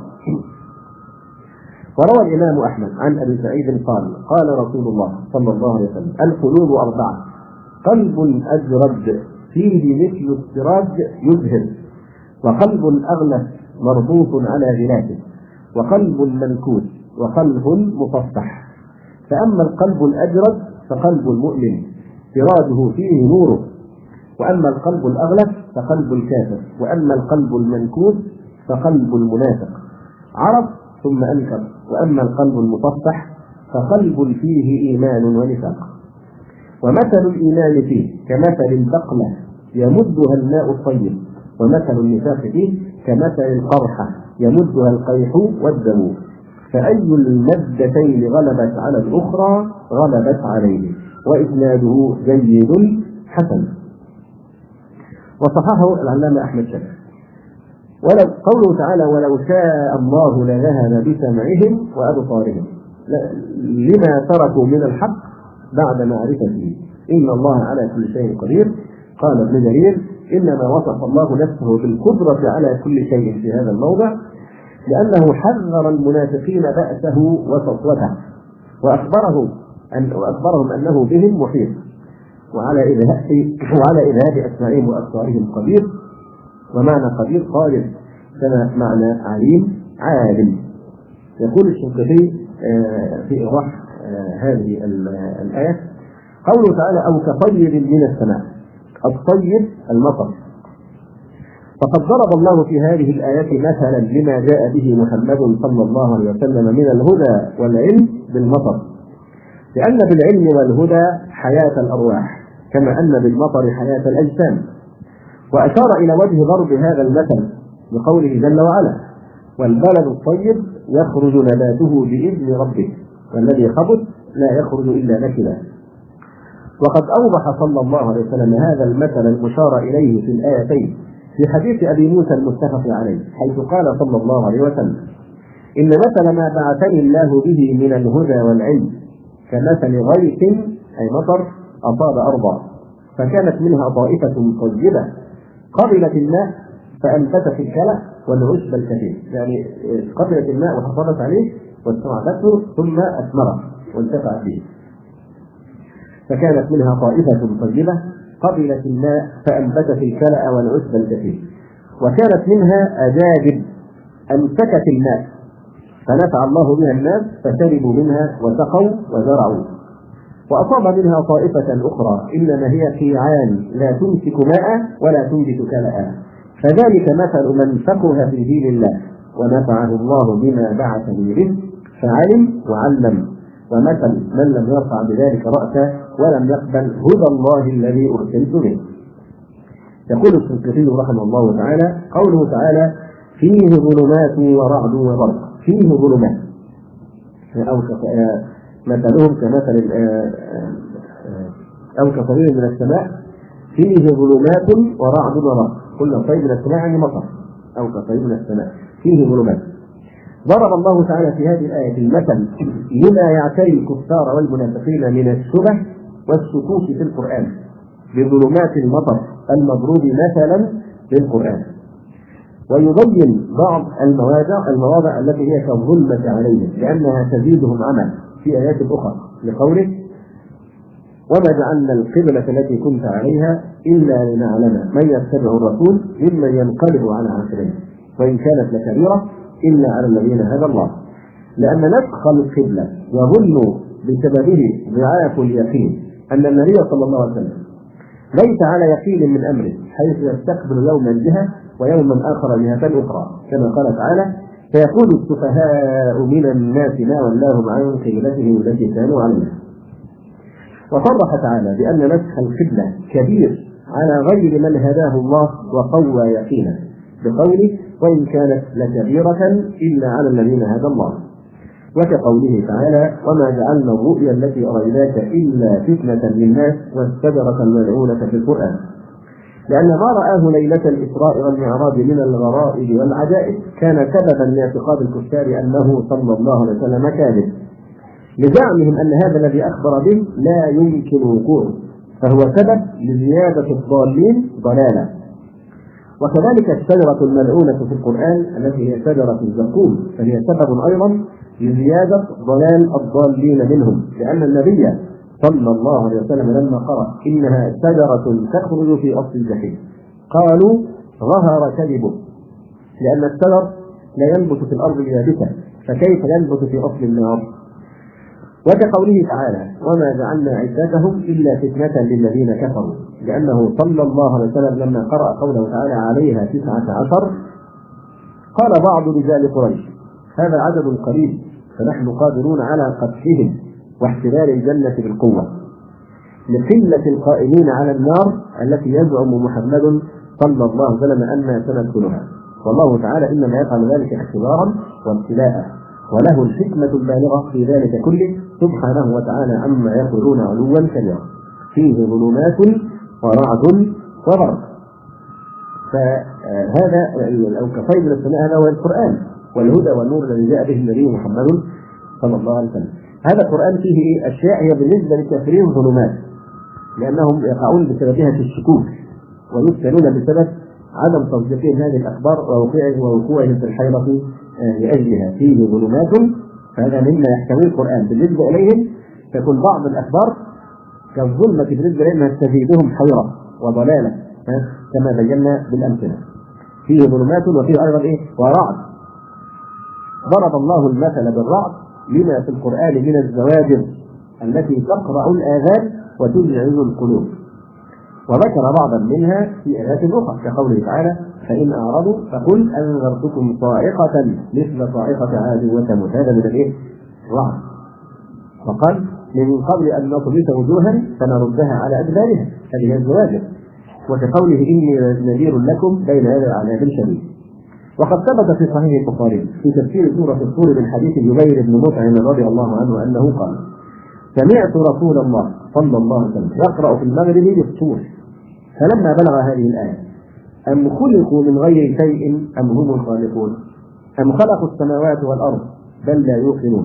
وروى الإمام أحمد عن أبي سعيد قال رسول الله صلى الله عليه وسلم: القلوب أربعة: قلب أجرد فيه مثل السراج يزهر، وقلب أغلف مربوط على غلاته، وقلب منكوس، وقلب مفصح. فأما القلب الأجرد فقلب المؤمن سراجه فيه نوره، وأما القلب الأغلف فقلب الكافر، وأما القلب المنكوس فقلب المنافق. عرف ثم أنكر. وأما القلب المفصح فقلب فيه إيمان ونفاق. ومثل الإيمان فيه كمثل البقلة يمدها الماء الطيب، ومثل النفاق فيه كمثل القرحة يمدها القيح والدم، فأي المدتين غلبت على الأخرى غلبت عليه، وإسناده جيد حسن. وصححه العلامة أحمد شاكر. ولو قوله تعالى: ولو شاء الله لذهب بسمعهم وأبصارهم لما تركوا من الحق بعد معرفته، إن الله على كل شيء قدير. قال ابن جرير: إنما وصف الله نفسه بالقدرة على كل شيء في هذا الموضع لأنه حذر المنافقين بأسه وسطوته، وأخبرهم أنه بهم محيط، وعلى إذهاب أسماعهم وأبصارهم قدير. ومعنى قدير قادر كما معنى عليم عالم. يقول الشنقيطي في إيضاح هذه الآية: قوله تعالى: أو كطير من السماء. الطير المطر. فقد ضرب الله في هذه الآيات مثلا لما جاء به محمد صلى الله عليه وسلم من الهدى والعلم بالمطر، لأن بالعلم والهدى حياة الأرواح كما أن بالمطر حياة الأجسام. وأشار إلى وجه ضرب هذا المثل بقوله جل وعلا: والبلد الطيب يخرج نباته بإذن ربه، والذي خبث لا يخرج إلا نكدا. وقد أوضح صلى الله عليه وسلم هذا المثل المشار إليه في الآيتين في حديث أبي موسى المتفق عليه، حيث قال صلى الله عليه وسلم: إن مثل ما بعثني الله به من الهدى والعلم كمثل غيث أي مطر أصاب أرضا، فكانت منها طائفة طيبة قبلت الماء فأنبتت الكلى والعشب الكثير، يعني قبلت الماء وحصلت عليه واستوعبته ثم أثمرت وانتفعت به. فكانت منها طائفة طيبة قبلت الماء فأنبتت الكلى والعشب الكثير. وكانت منها أجاجب أمسكت الماء فنفع الله بها الناس فشربوا منها وسقوا وزرعوا. وأصاب منها طائفة أخرى إنما هي قيعان لا تمسك ماء ولا تنبت كلأ، فذلك مثل من فقه في دين الله ونفعه الله بما بعثه به فعلم وعلم، ومثل من لم يرفع بذلك رأسه ولم يقبل هدى الله الذي أرسلت به. يقول الشنقيطي رحمه الله تعالى: قوله تعالى: فيه ظلمات ورعد وبرق. فيه ظلمات أو مثلهم كمثل أو كطير من السماء فيه ظلمات ورعد وبرق. كل طير من السماء يعني مطر، أو كطير من السماء فيه ظلمات. ضرب الله تعالى في هذه الآية المثل لما يعتري الكفار والمنافقين من الشبه والشكوك في القرآن بظلمات المطر المضروب مثلا للقرآن، ويبين بعض المواضع التي هي كالظلمة عليهم لأنها تزيدهم عمل في آيات أخرى، لقوله: وما جعلنا القبلة التي كنت عليها إلا لنعلم من يتبع الرسول ممن ينقلب على عقبيه وإن كانت لكبيرة إلا على الذين هدى الله. لأن نسخ القبلة يظن بسببه ضعاف اليقين أن النبي صلى الله عليه وسلم ليس على يقين من أمره، حيث يستقبل يوما جهة ويوما آخر جهة أخرى، كما قال تعالى: فيقول السفهاء من الناس ما ولاهم عن قبلتهم التي كانوا عليها. وصرح تعالى بأن نسخ القبلة كبير على غير من هداه الله وقوى يقينه، بقوله وإن كانت لكبيرة إلا على الذين هدى الله. وكقوله تعالى وما جعلنا الرؤيا التي أريناك إلا فتنة للناس والشجرة الملعونة في القرآن، لأن ما رآه ليلة الإسراء والمعراج من الغرائب والعجائب كان سببا لاعتقاد الكفار أنه صلى الله عليه وسلم كاذب، لزعمهم أن هذا الذي أخبر به لا يمكن وقوعه، فهو سبب لزيادة الضالين ضلالا. وكذلك الشجرة الملعونة في القرآن التي هي شجرة الزقوم فهي سبب أيضا لزيادة ضلال الضالين منهم، لأن النبي صلى الله عليه وسلم لما قرأ إنها شجرة تخرج في أصل الجحيم قالوا ظهر كذبه، لأن الشجر لا ينبت في الأرض اليابسة فكيف ينبت في أصل النار. وكقوله تعالى وما جعلنا عدتهم إلا فتنة للذين كفروا، لأنه صلى الله عليه وسلم لما قرأ قوله تعالى عليها 19 قال بعض رجال قريش هذا عدد قليل فنحن قادرون على قتلهم واحتلال الجنة بالقوة، لقلة القائمين على النار التي يزعم محمد صلى الله عليه وسلم أنها سندخلها، والله تعالى إنما يفعل ذلك اختبارا وابتلاء، وله الحكمة البالغة في ذلك كله سبحانه وتعالى عما يقولون علوا كبيرا فيه ظلمات ورعد وبرق. فهذا أو كصيب من السماء هذا هو القرآن والهدى والنور الذي جاء به النبي محمد صلى الله عليه وسلم. هذا القرآن فيه أشياء هي بالنسبة للكافرين ظلمات، لأنهم يقعون بسببها في الشكوك ويفتنون بسبب عدم تصديقهم هذه الأخبار ووقوعهم في الحيرة لأجلها. فيه ظلمات فهذا مما يحتوي القرآن بالنسبة إليهم، تكون بعض الأخبار كالظلمة بالنسبة إليهم تزيدهم حيرة وضلالة كما بينا بالأمثلة. فيه ظلمات وفيه أيضا ورعد. ضرب الله المثل بالرعد لما في القرآن من الزواجر التي تقرع الآذان وتزعج القلوب، وذكر بعضا منها في آيات أخرى كقوله تعالى فإن أعرضوا فقل أنذرتكم صاعقة مثل صاعقة عاد وثمود، هذا من الرعد. فقال من قبل أن نطمس وجوها فنردها على أدبارها، هذه الزواجر. وكقوله إني نذير لكم بين هذا العذاب الشديد. وقد ثبت في صحيح البخاري في تفسير سورة الطور من حديث جبير بن مطعم رضي الله عنه أنه قال سمعت رسول الله صلى الله عليه وسلم يقرأ في المغرب بالطور فلما بلغ هذه الآية أم خلقوا من غير شيء أم هم الخالقون أم خلقوا السماوات والأرض بل لا يوقنون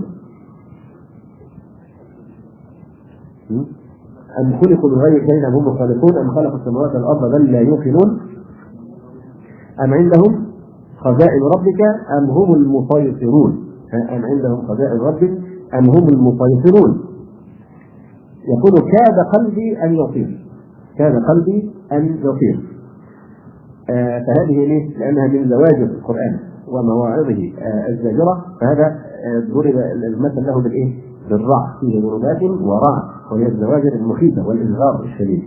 أم خلقوا من غير شيء أم هم الخالقون أم خلقوا السماوات والأرض بل لا يوقنون أم عندهم خزائن ربك أم هم المسيطرون أم عندهم خزائن ربك أم هم المسيطرون. يقول كاد قلبي أن يطير، كاد قلبي أن يطير. فهذه ليه؟ لأنها من زواجر القرآن ومواعظه الزاجرة، فهذا ضرب المثل له بالرعد فيه ظلمات ورعد وهي الزواجر المخيفة والإنذار الشديد.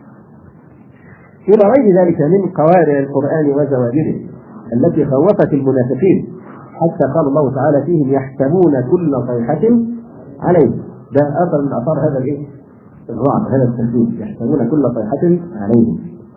إلى غير ذلك من قوارع القرآن وزواجره التي خوفت المنافقين، حتى قال الله تعالى فيهم يحسبون كل صيحة عليه. ده أثر من آثار هذا الرعد، هذا التهديد، يحسبون كل صيحة عليهم.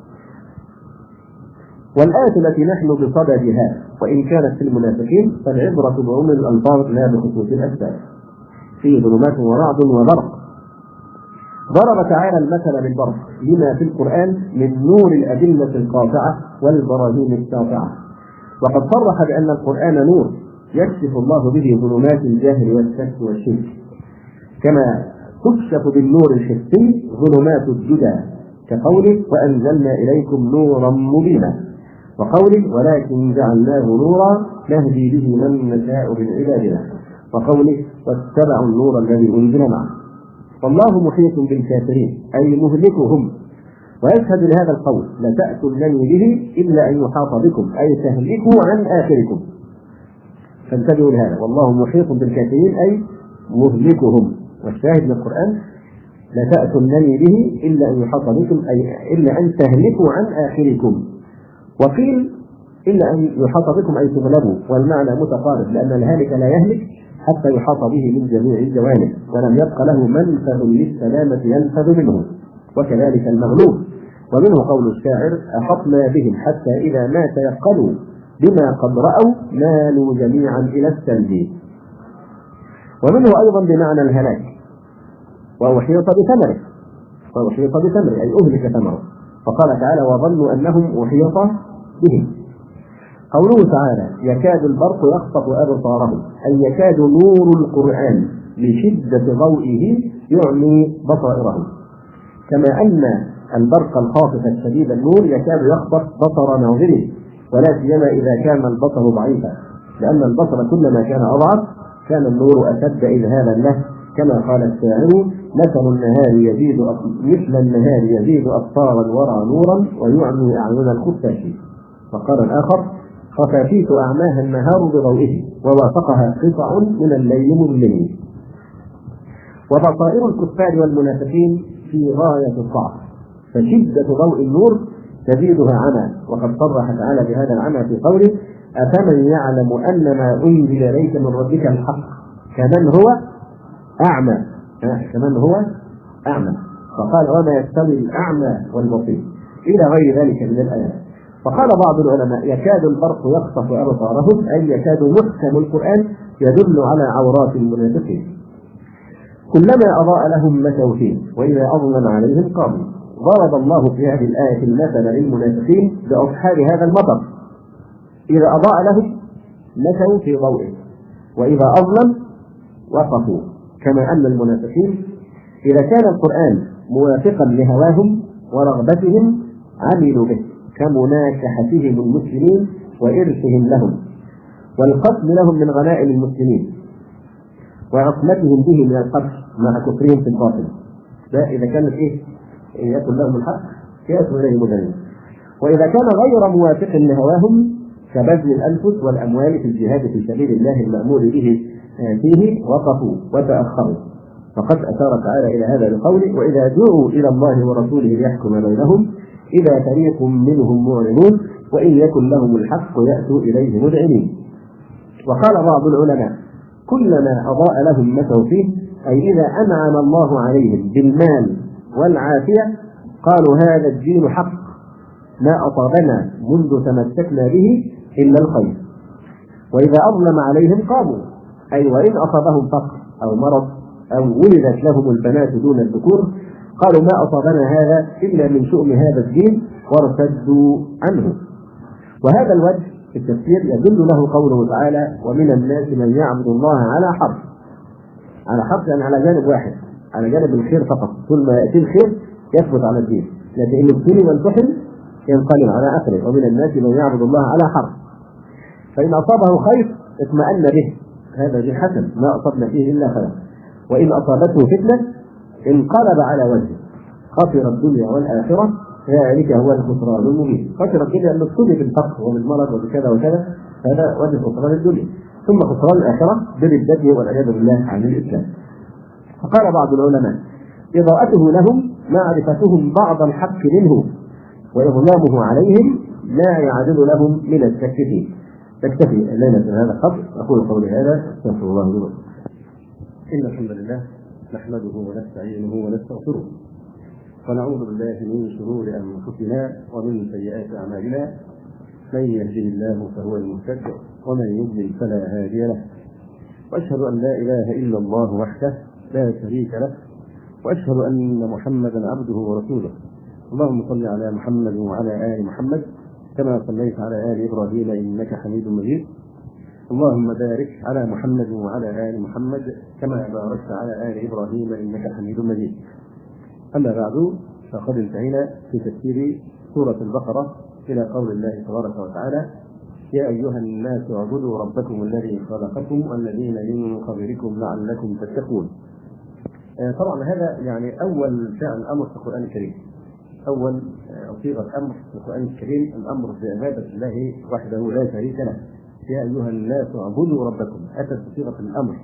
والآية التي نحن بصددها وإن كانت في المنافقين فالعبرة بعموم الألفاظ لا بخصوص الأسباب. فيه ظلمات ورعد وبرق. ضرب تعالى المثل بالبرق لما في القرآن من نور الأدلة القاطعة والبراهين الساطعة، وقد صرح بأن القرآن نور يكشف الله به ظلمات الجهل والشك والشرك، كما تكشف بالنور الحسي ظلمات الجدى كقوله وأنزلنا إليكم نورا مبينا، وقوله ولكن جعلناه نورا نهدي به من نشاء من عبادنا، وقوله واتبعوا النور الذي أنزل معه. والله محيط بالكافرين أي مهلكهم. ويشهد لهذا القول لتأتونني به إلا أن يحاط بكم أي تهلكوا عن آخركم. فانتبهوا لهذا، والله محيط بالكافرين أي مهلكهم. والشاهد من القرآن لتأتونني به إلا أن يحاط بكم أي إلا أن تهلكوا عن آخركم. وقيل إلا أن يحاط بكم أي تغلبوا، والمعنى متقارب لأن الهالك لا يهلك حتى يحاط به من جميع الجوانب ولم يبق له منفذ للسلامة ينفذ منه، وكذلك المغلوب ومنه قول الشاعر: أحطنا بهم حتى إذا ما تيقنوا بما قد رأوا مالوا جميعا إلى السلب. ومنه أيضا بمعنى الهلاك: وأحيط بثمره، أي أهلك ثمره، فقال تعالى: وظنوا أنهم أحيط بهم. قوله تعالى: يكاد البرق يخطف أبصارهم، أي يكاد نور القرآن لشدة ضوئه يعمي بصائرهم، كما أن البرق الخاطف الشديد النور يكاد يخطف بصر ناظره، ولا سيما إذا كان البصر ضعيفا، لأن البصر كلما كان أضعف كان النور أشد إذهابا له، كما قال الشاعر: مثل النهار يزيد أبصار الورى نورا ويعمي أعين الخفاش. فقال الآخر: خفافيت أعماها النهار بضوئه ووافقها قطع من الليل مظلم. وبصائر الكفار والمنافقين في غاية الضعف، فشدة ضوء النور تزيدها عمى، وقد صرح تعالى بهذا العمى في قوله: أفمن يعلم أن ما أنزل إليك من ربك الحق كمن هو أعمى، فقال: وما يستوي الأعمى والبصير، إلى غير ذلك من الآيات. فقال بعض العلماء: يكاد البرق يخطف أبصارهم، أي يكاد محكم القرآن يدل على عورات المنافقين. كلما أضاء لهم مشوا فيه، وإذا أظلم عليهم قاموا. ضرب الله في هذه الآية المثل للمنافقين بأصحاب هذا المطر: إذا أضاء لهم مشوا في ضوئه، وإذا أظلم وقفوا. كما أن المنافقين إذا كان القرآن موافقا لهواهم ورغبتهم عملوا به، كمناكحتهم المسلمين وإرثهم لهم، والقتل لهم من غنائم المسلمين، وعصمتهم به من القتل مع كفرهم في الباطل. ده إذا كانت يكن لهم الحق يأتوا إليه مدنين. وإذا كان غير موافق لهواهم كبذل الأنفس والأموال في الجهاد في سبيل الله المأمور به فيه وقفوا وتأخروا. فقد أشار تعالى إلى هذا بقوله: وإذا دعوا إلى الله ورسوله ليحكم بينهم إذا فريق منهم معرضون وإن يكن لهم الحق يأتوا إليه مذعنين. وقال بعض العلماء: كلما أضاء لهم مشوا فيه، أي إذا أنعم الله عليهم بالمال والعافية قالوا: هذا الدين حق، ما أصابنا منذ تمسكنا به إلا الخير. وإذا أظلم عليهم قاموا، أي وإن أصابهم فقر أو مرض أو ولدت لهم البنات دون الذكور قالوا: ما أصابنا هذا إلا من شؤم هذا الدين، وارتدوا عنه. وهذا الوجه في التفسير يدل له قوله تعالى: ومن الناس من يعبد الله على حرف، يعني على جانب واحد، على جانب الخير فقط، كل ما يأتي الخير يثبت على الدين، لكن إن ابتلي وامتحن ينقلب على آخره. ومن الناس من يعبد الله على حرف، فإن أصابه خير اطمأن به، هذا دين حسن، ما أصبنا فيه إلا خير، وإن أصابته فتنة انقلب على وجهه، خسر الدنيا والآخرة، ذلك هو الخسران المبين. خسر الدنيا أن ابتلي بالفقر وبالمرض وبكذا وكذا، هذا وجه خسران الدنيا، ثم خسران الآخرة بردته والعياذ بالله عن الإسلام. فقال بعض العلماء: إضاءته لهم معرفتهم بعض الحق منه، وإظلامه عليهم لا يعدل لهم من الشك فيه. تكتفي الليلة من هذا القدر. أقول قولي هذا، استغفر الله لي ولكم. إن الحمد لله نحمده ونستعينه ونستغفره، ونعوذ بالله من شرور أنفسنا ومن سيئات أعمالنا، من يهده الله فهو المهتد، ومن يضلل فلا هادي له، وأشهد أن لا إله إلا الله وحده لا شريك له، وأشهد أن محمدا عبده ورسوله. اللهم صل على محمد وعلى آل محمد كما صليت على آل إبراهيم إنك حميد مجيد. اللهم بارك على محمد وعلى آل محمد كما باركت على آل إبراهيم إنك حميد مجيد. أما بعد، فقد انتهينا في تفسير سورة البقرة إلى قول الله تبارك وتعالى: يا أيها الناس اعبدوا ربكم الذي خلقكم والذين من قبلكم لعلكم تتقون. طبعا هذا يعني أول فعل أمر في القرآن الكريم، أول صيغة أمر في القرآن الكريم، الأمر بعبادة الله وحده لا شريك له. يا أيها الناس اعبدوا ربكم، أتت بصيغة الأمر،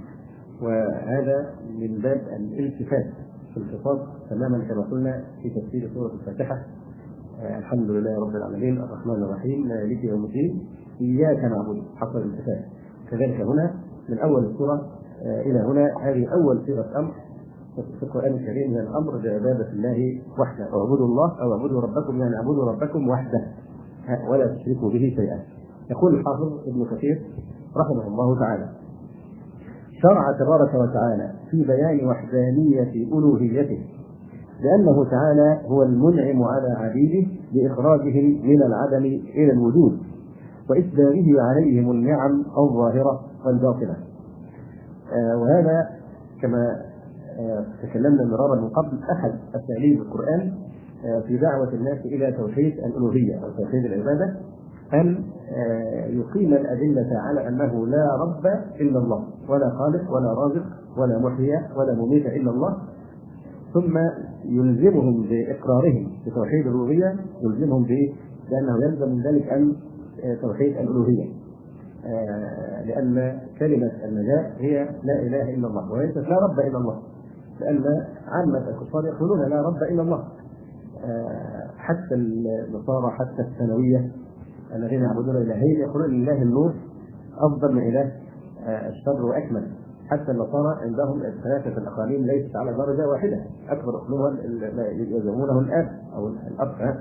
وهذا من باب الالتفات في الخطاب تماما كما قلنا في تفسير سورة الفاتحة: الحمد لله رب العالمين الرحمن الرحيم مالك يوم الدين إياك نعبد، حصل الالتفات. كذلك هنا من أول السورة إلى هنا هذه أول صيغة أمر في القرآن الكريم هي الأمر بعبادة الله وحده، اعبدوا الله أو اعبدوا ربكم، يعني اعبدوا ربكم وحده ولا تشركوا به شيئا. يقول الحافظ ابن كثير رحمه الله تعالى: شرع تبارك وتعالى في بيان وحدانية ألوهيته لأنه تعالى هو المنعم على عبيده بإخراجهم من العدم إلى الوجود وإسباغه عليهم النعم الظاهرة والباطنة. وهذا كما تكلمنا مرارا من قبل أحد أساليب القرآن في دعوة الناس إلى توحيد الألوهية أو توحيد العبادة، أن يقيم الأدلة على أنه لا رب إلا الله، ولا خالق ولا رازق ولا محيي ولا مميت إلا الله، ثم يلزمهم بإقرارهم بتوحيد الألوهية، يلزمهم بأنه يلزم من ذلك أن توحيد الألوهية، لأن كلمة النجاة هي لا إله إلا الله وليست لا رب إلا الله، لأن عامة الكفار يقولون لا رب إلا الله، حتى النصارى حتى الثانوية الذين يعبدون إلهين يقولون لله النور أفضل من إله الشر وأكمل. حتى النصارى عندهم الثلاثة الأقاليم ليست على درجة واحدة، أكبر أقلومها يزعمونه الآب أو الأب،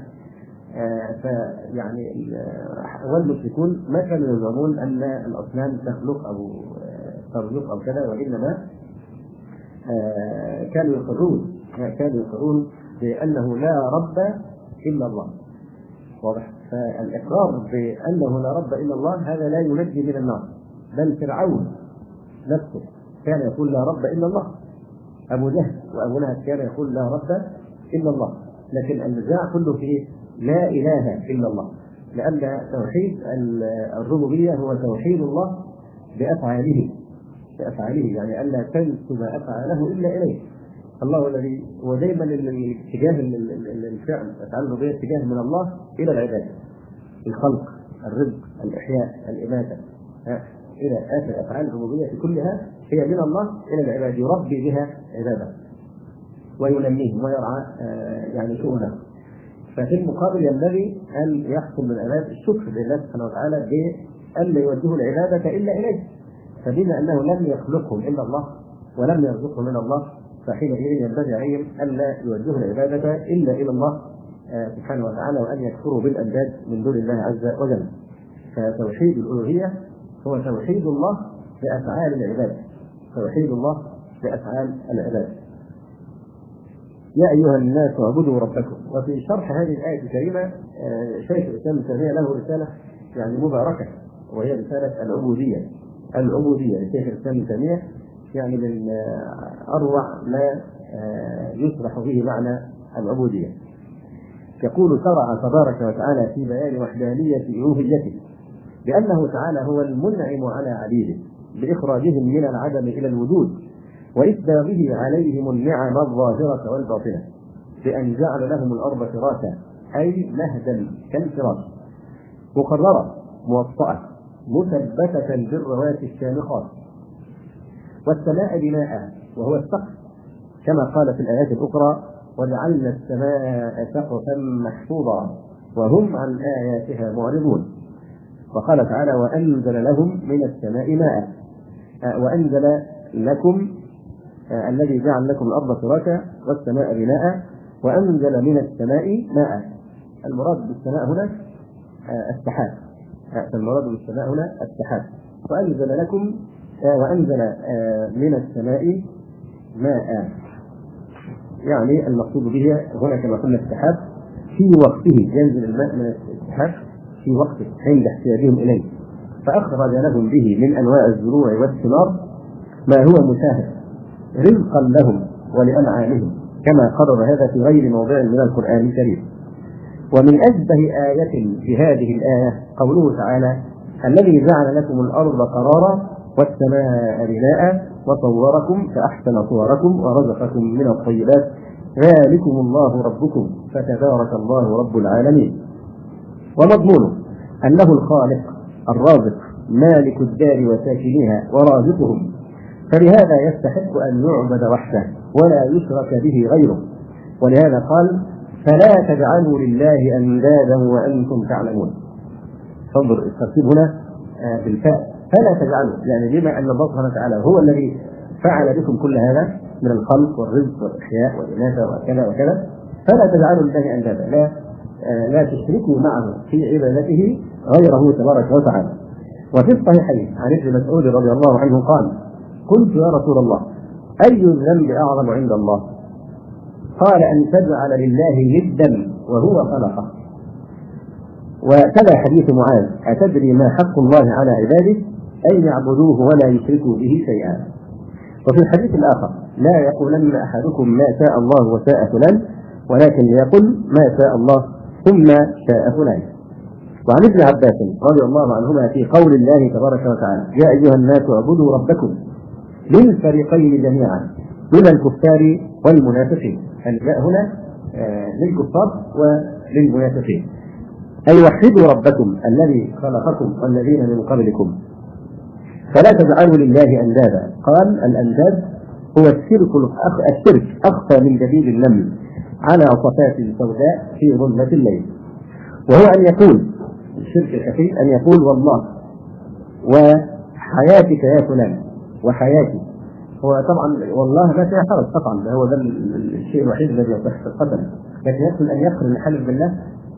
فيعني والمشركون ما كانوا يزعمون أن الأصنام تخلق أو ترزق أو كذا، وإنما كانوا يقرون بأنه لا رب إلا الله. واضح؟ فالإقرار بأنه لا رب إلا الله هذا لا ينجي من النار، بل فرعون نفسه كان يقول لا رب إلا الله، أبو جهل وأبو لهب كان يقول لا رب إلا الله، لكن النزاع كله في لا إله إلا الله، لأن توحيد الربوبية هو توحيد الله بأفعاله، يعني ألا تنسب أفعاله إلا إليه. الله الذي هو دائما الاتجاه الفعل أفعال الربوبية اتجاه من الله إلى العباد، الخلق، الرزق، الإحياء، الإماتة، إلى آخر أفعال الربوبية كلها هي من الله إلى العباد، يربي بها عباده وينميهم ويرعى يعني شؤونه. ففي المقابل ينبغي أن يحصل من العباد الشكر لله سبحانه وتعالى بأن لا يوجهوا العبادة إلا إليه، فبما أنه لم يخلقهم إلا الله ولم يرزقهم إلا الله، فحينئذ ينبغي عليهم أن لا يوجهوا العبادة إلا إلى الله سبحانه وتعالى، وأن يكفروا بالأنداد من دون الله عز وجل. فتوحيد الألوهية هو توحيد الله بأفعال العباد، توحيد الله بأفعال العباد. يا أيها الناس اعبدوا ربكم. وفي شرح هذه الآية الكريمة شيخ الإسلام ابن تيمية له رسالة يعني مباركة، وهي رسالة العبودية لشيخ الإسلام ابن تيمية، يعني من أروع ما يشرح به معنى العبودية. يقول: شرع تبارك وتعالى في بيان وحدانية ألوهيته بأنه تعالى هو المنعم على عبيده بإخراجهم من العدم إلى الوجود وإسباغه عليهم النعم الظاهرة والباطنة، بأن جعل لهم الأرض فراشا أي مهدا كالفراش، مقررة موطأة مثبتة بالرواسي الشامخات، والسماء بناء وهو السقف، كما قال في الآيات الأخرى: وجعلنا السماء سقفا محفوظا وهم عن آياتها معرضون. وقال تعالى: وأنزل لهم من السماء ماء، وأنزل لكم الذي جعل لكم الأرض فراشا والسماء بناء وأنزل من السماء ماء. المراد بالسماء هنا السحاب، المراد بالسماء هنا السحاب. وأنزل لكم وأنزل من السماء ماء، يعني المقصود به هنا كما قلنا السحاب في وقته، ينزل الماء من السحاب في وقته عند احتياجهم إليه، فأخرج لهم به من أنواع الزروع والثمار ما هو مشاهد رزقا لهم ولأنعامهم، كما قرر هذا في غير موضع من القرآن الكريم. ومن أشبه آية في هذه الآية قوله تعالى: الذي جعل لكم الأرض قرارا والسماء بناء وصوركم فأحسن صوركم ورزقكم من الطيبات ذلكم الله ربكم فتبارك الله رب العالمين. ومضمونه أنه الخالق الرازق مالك الدار وساكنها ورازقهم، فلهذا يستحق أن يعبد وحده ولا يشرك به غيره. ولهذا قال: فلا تجعلوا لله أندادا وأنتم تعلمون. فانظر الترتيب هنا بالفاء، فلا تجعلوا، يعني بما أن الله سبحانه وتعالى هو الذي فعل بكم كل هذا من الخلق والرزق والإحياء والإماتة وكذا وكذا، فلا تجعلوا لله أندادا، لا تشركوا معه في عبادته غيره تبارك وتعالى. وفي الصحيحين عن ابن مسعود رضي الله عنه قال: قلت يا رسول الله أي الذنب أعظم عند الله؟ قال: أن تجعل لله ندا وهو خلقه. وكذا حديث معاذ: أتدري ما حق الله على عباده؟ أن يعبدوه ولا يشركوا به شيئا. وفي الحديث الآخر: لا يقولن أحدكم ما شاء الله وشاء فلان، ولكن ليقل ما شاء الله ثم شاء فلان. وعن ابن عباس رضي الله عنهما في قول الله تبارك وتعالى: يا أيها الناس اعبدوا ربكم، للفريقين جميعا من الكفار والمنافقين. الجاء هنا للكفار وللمنافقين، أي وحدوا ربكم الذي خلقكم والذين من قبلكم، فلا تجعلوا لله أندادا. قال: الأنداد هو الشرك أخفى من دبيب النمل على صفات سوداء في ظلمة الليل، وهو أن يقول الشرك الخفي أن يقول والله وحياتك يا فلان وحياتي. هو طبعا والله ما فيها حرج طبعا، هو ده الشيء الوحيد الذي يصح في القتل، لكن يدخل أن يقرن الحلف بالله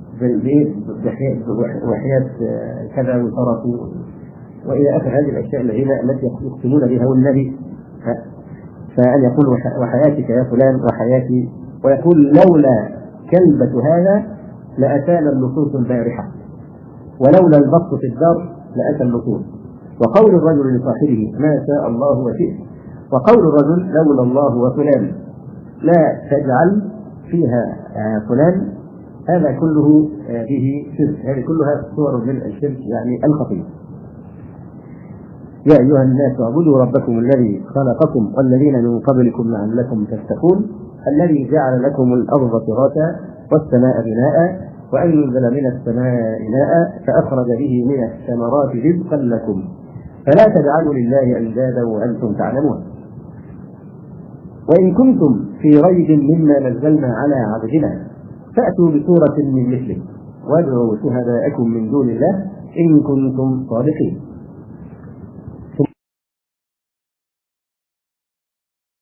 وحياة كذا وطرف وإلى آخر هذه الأشياء التي يقسمون بها والنبي، فأن يقول وحياتك يا فلان وحياتي، ويقول لولا كلبة هذا لأتانا اللصوص البارحة، ولولا البط في الدار لأتى اللصوص. وقول الرجل لصاحبه ما شاء الله وشئت، وقول الرجل لولا الله وفلان لا تجعل فيها فلان، هذا كله به شرك، هذه كلها صور من الشرك يعني الخفي. يا أيها الناس اعبدوا ربكم الذي خلقكم والذين من قبلكم لعلكم تتقون، الذي جعل لكم الأرض فراشا والسماء بناء وأنزل من السماء ماء فأخرج به من الثمرات رزقا لكم، فلا تجعلوا لله أندادا وأنتم تعلمون. وإن كنتم في ريب مما نزلنا على عبدنا فأتوا بسورة من مثله وادعوا شهداءكم من دون الله إن كنتم صادقين.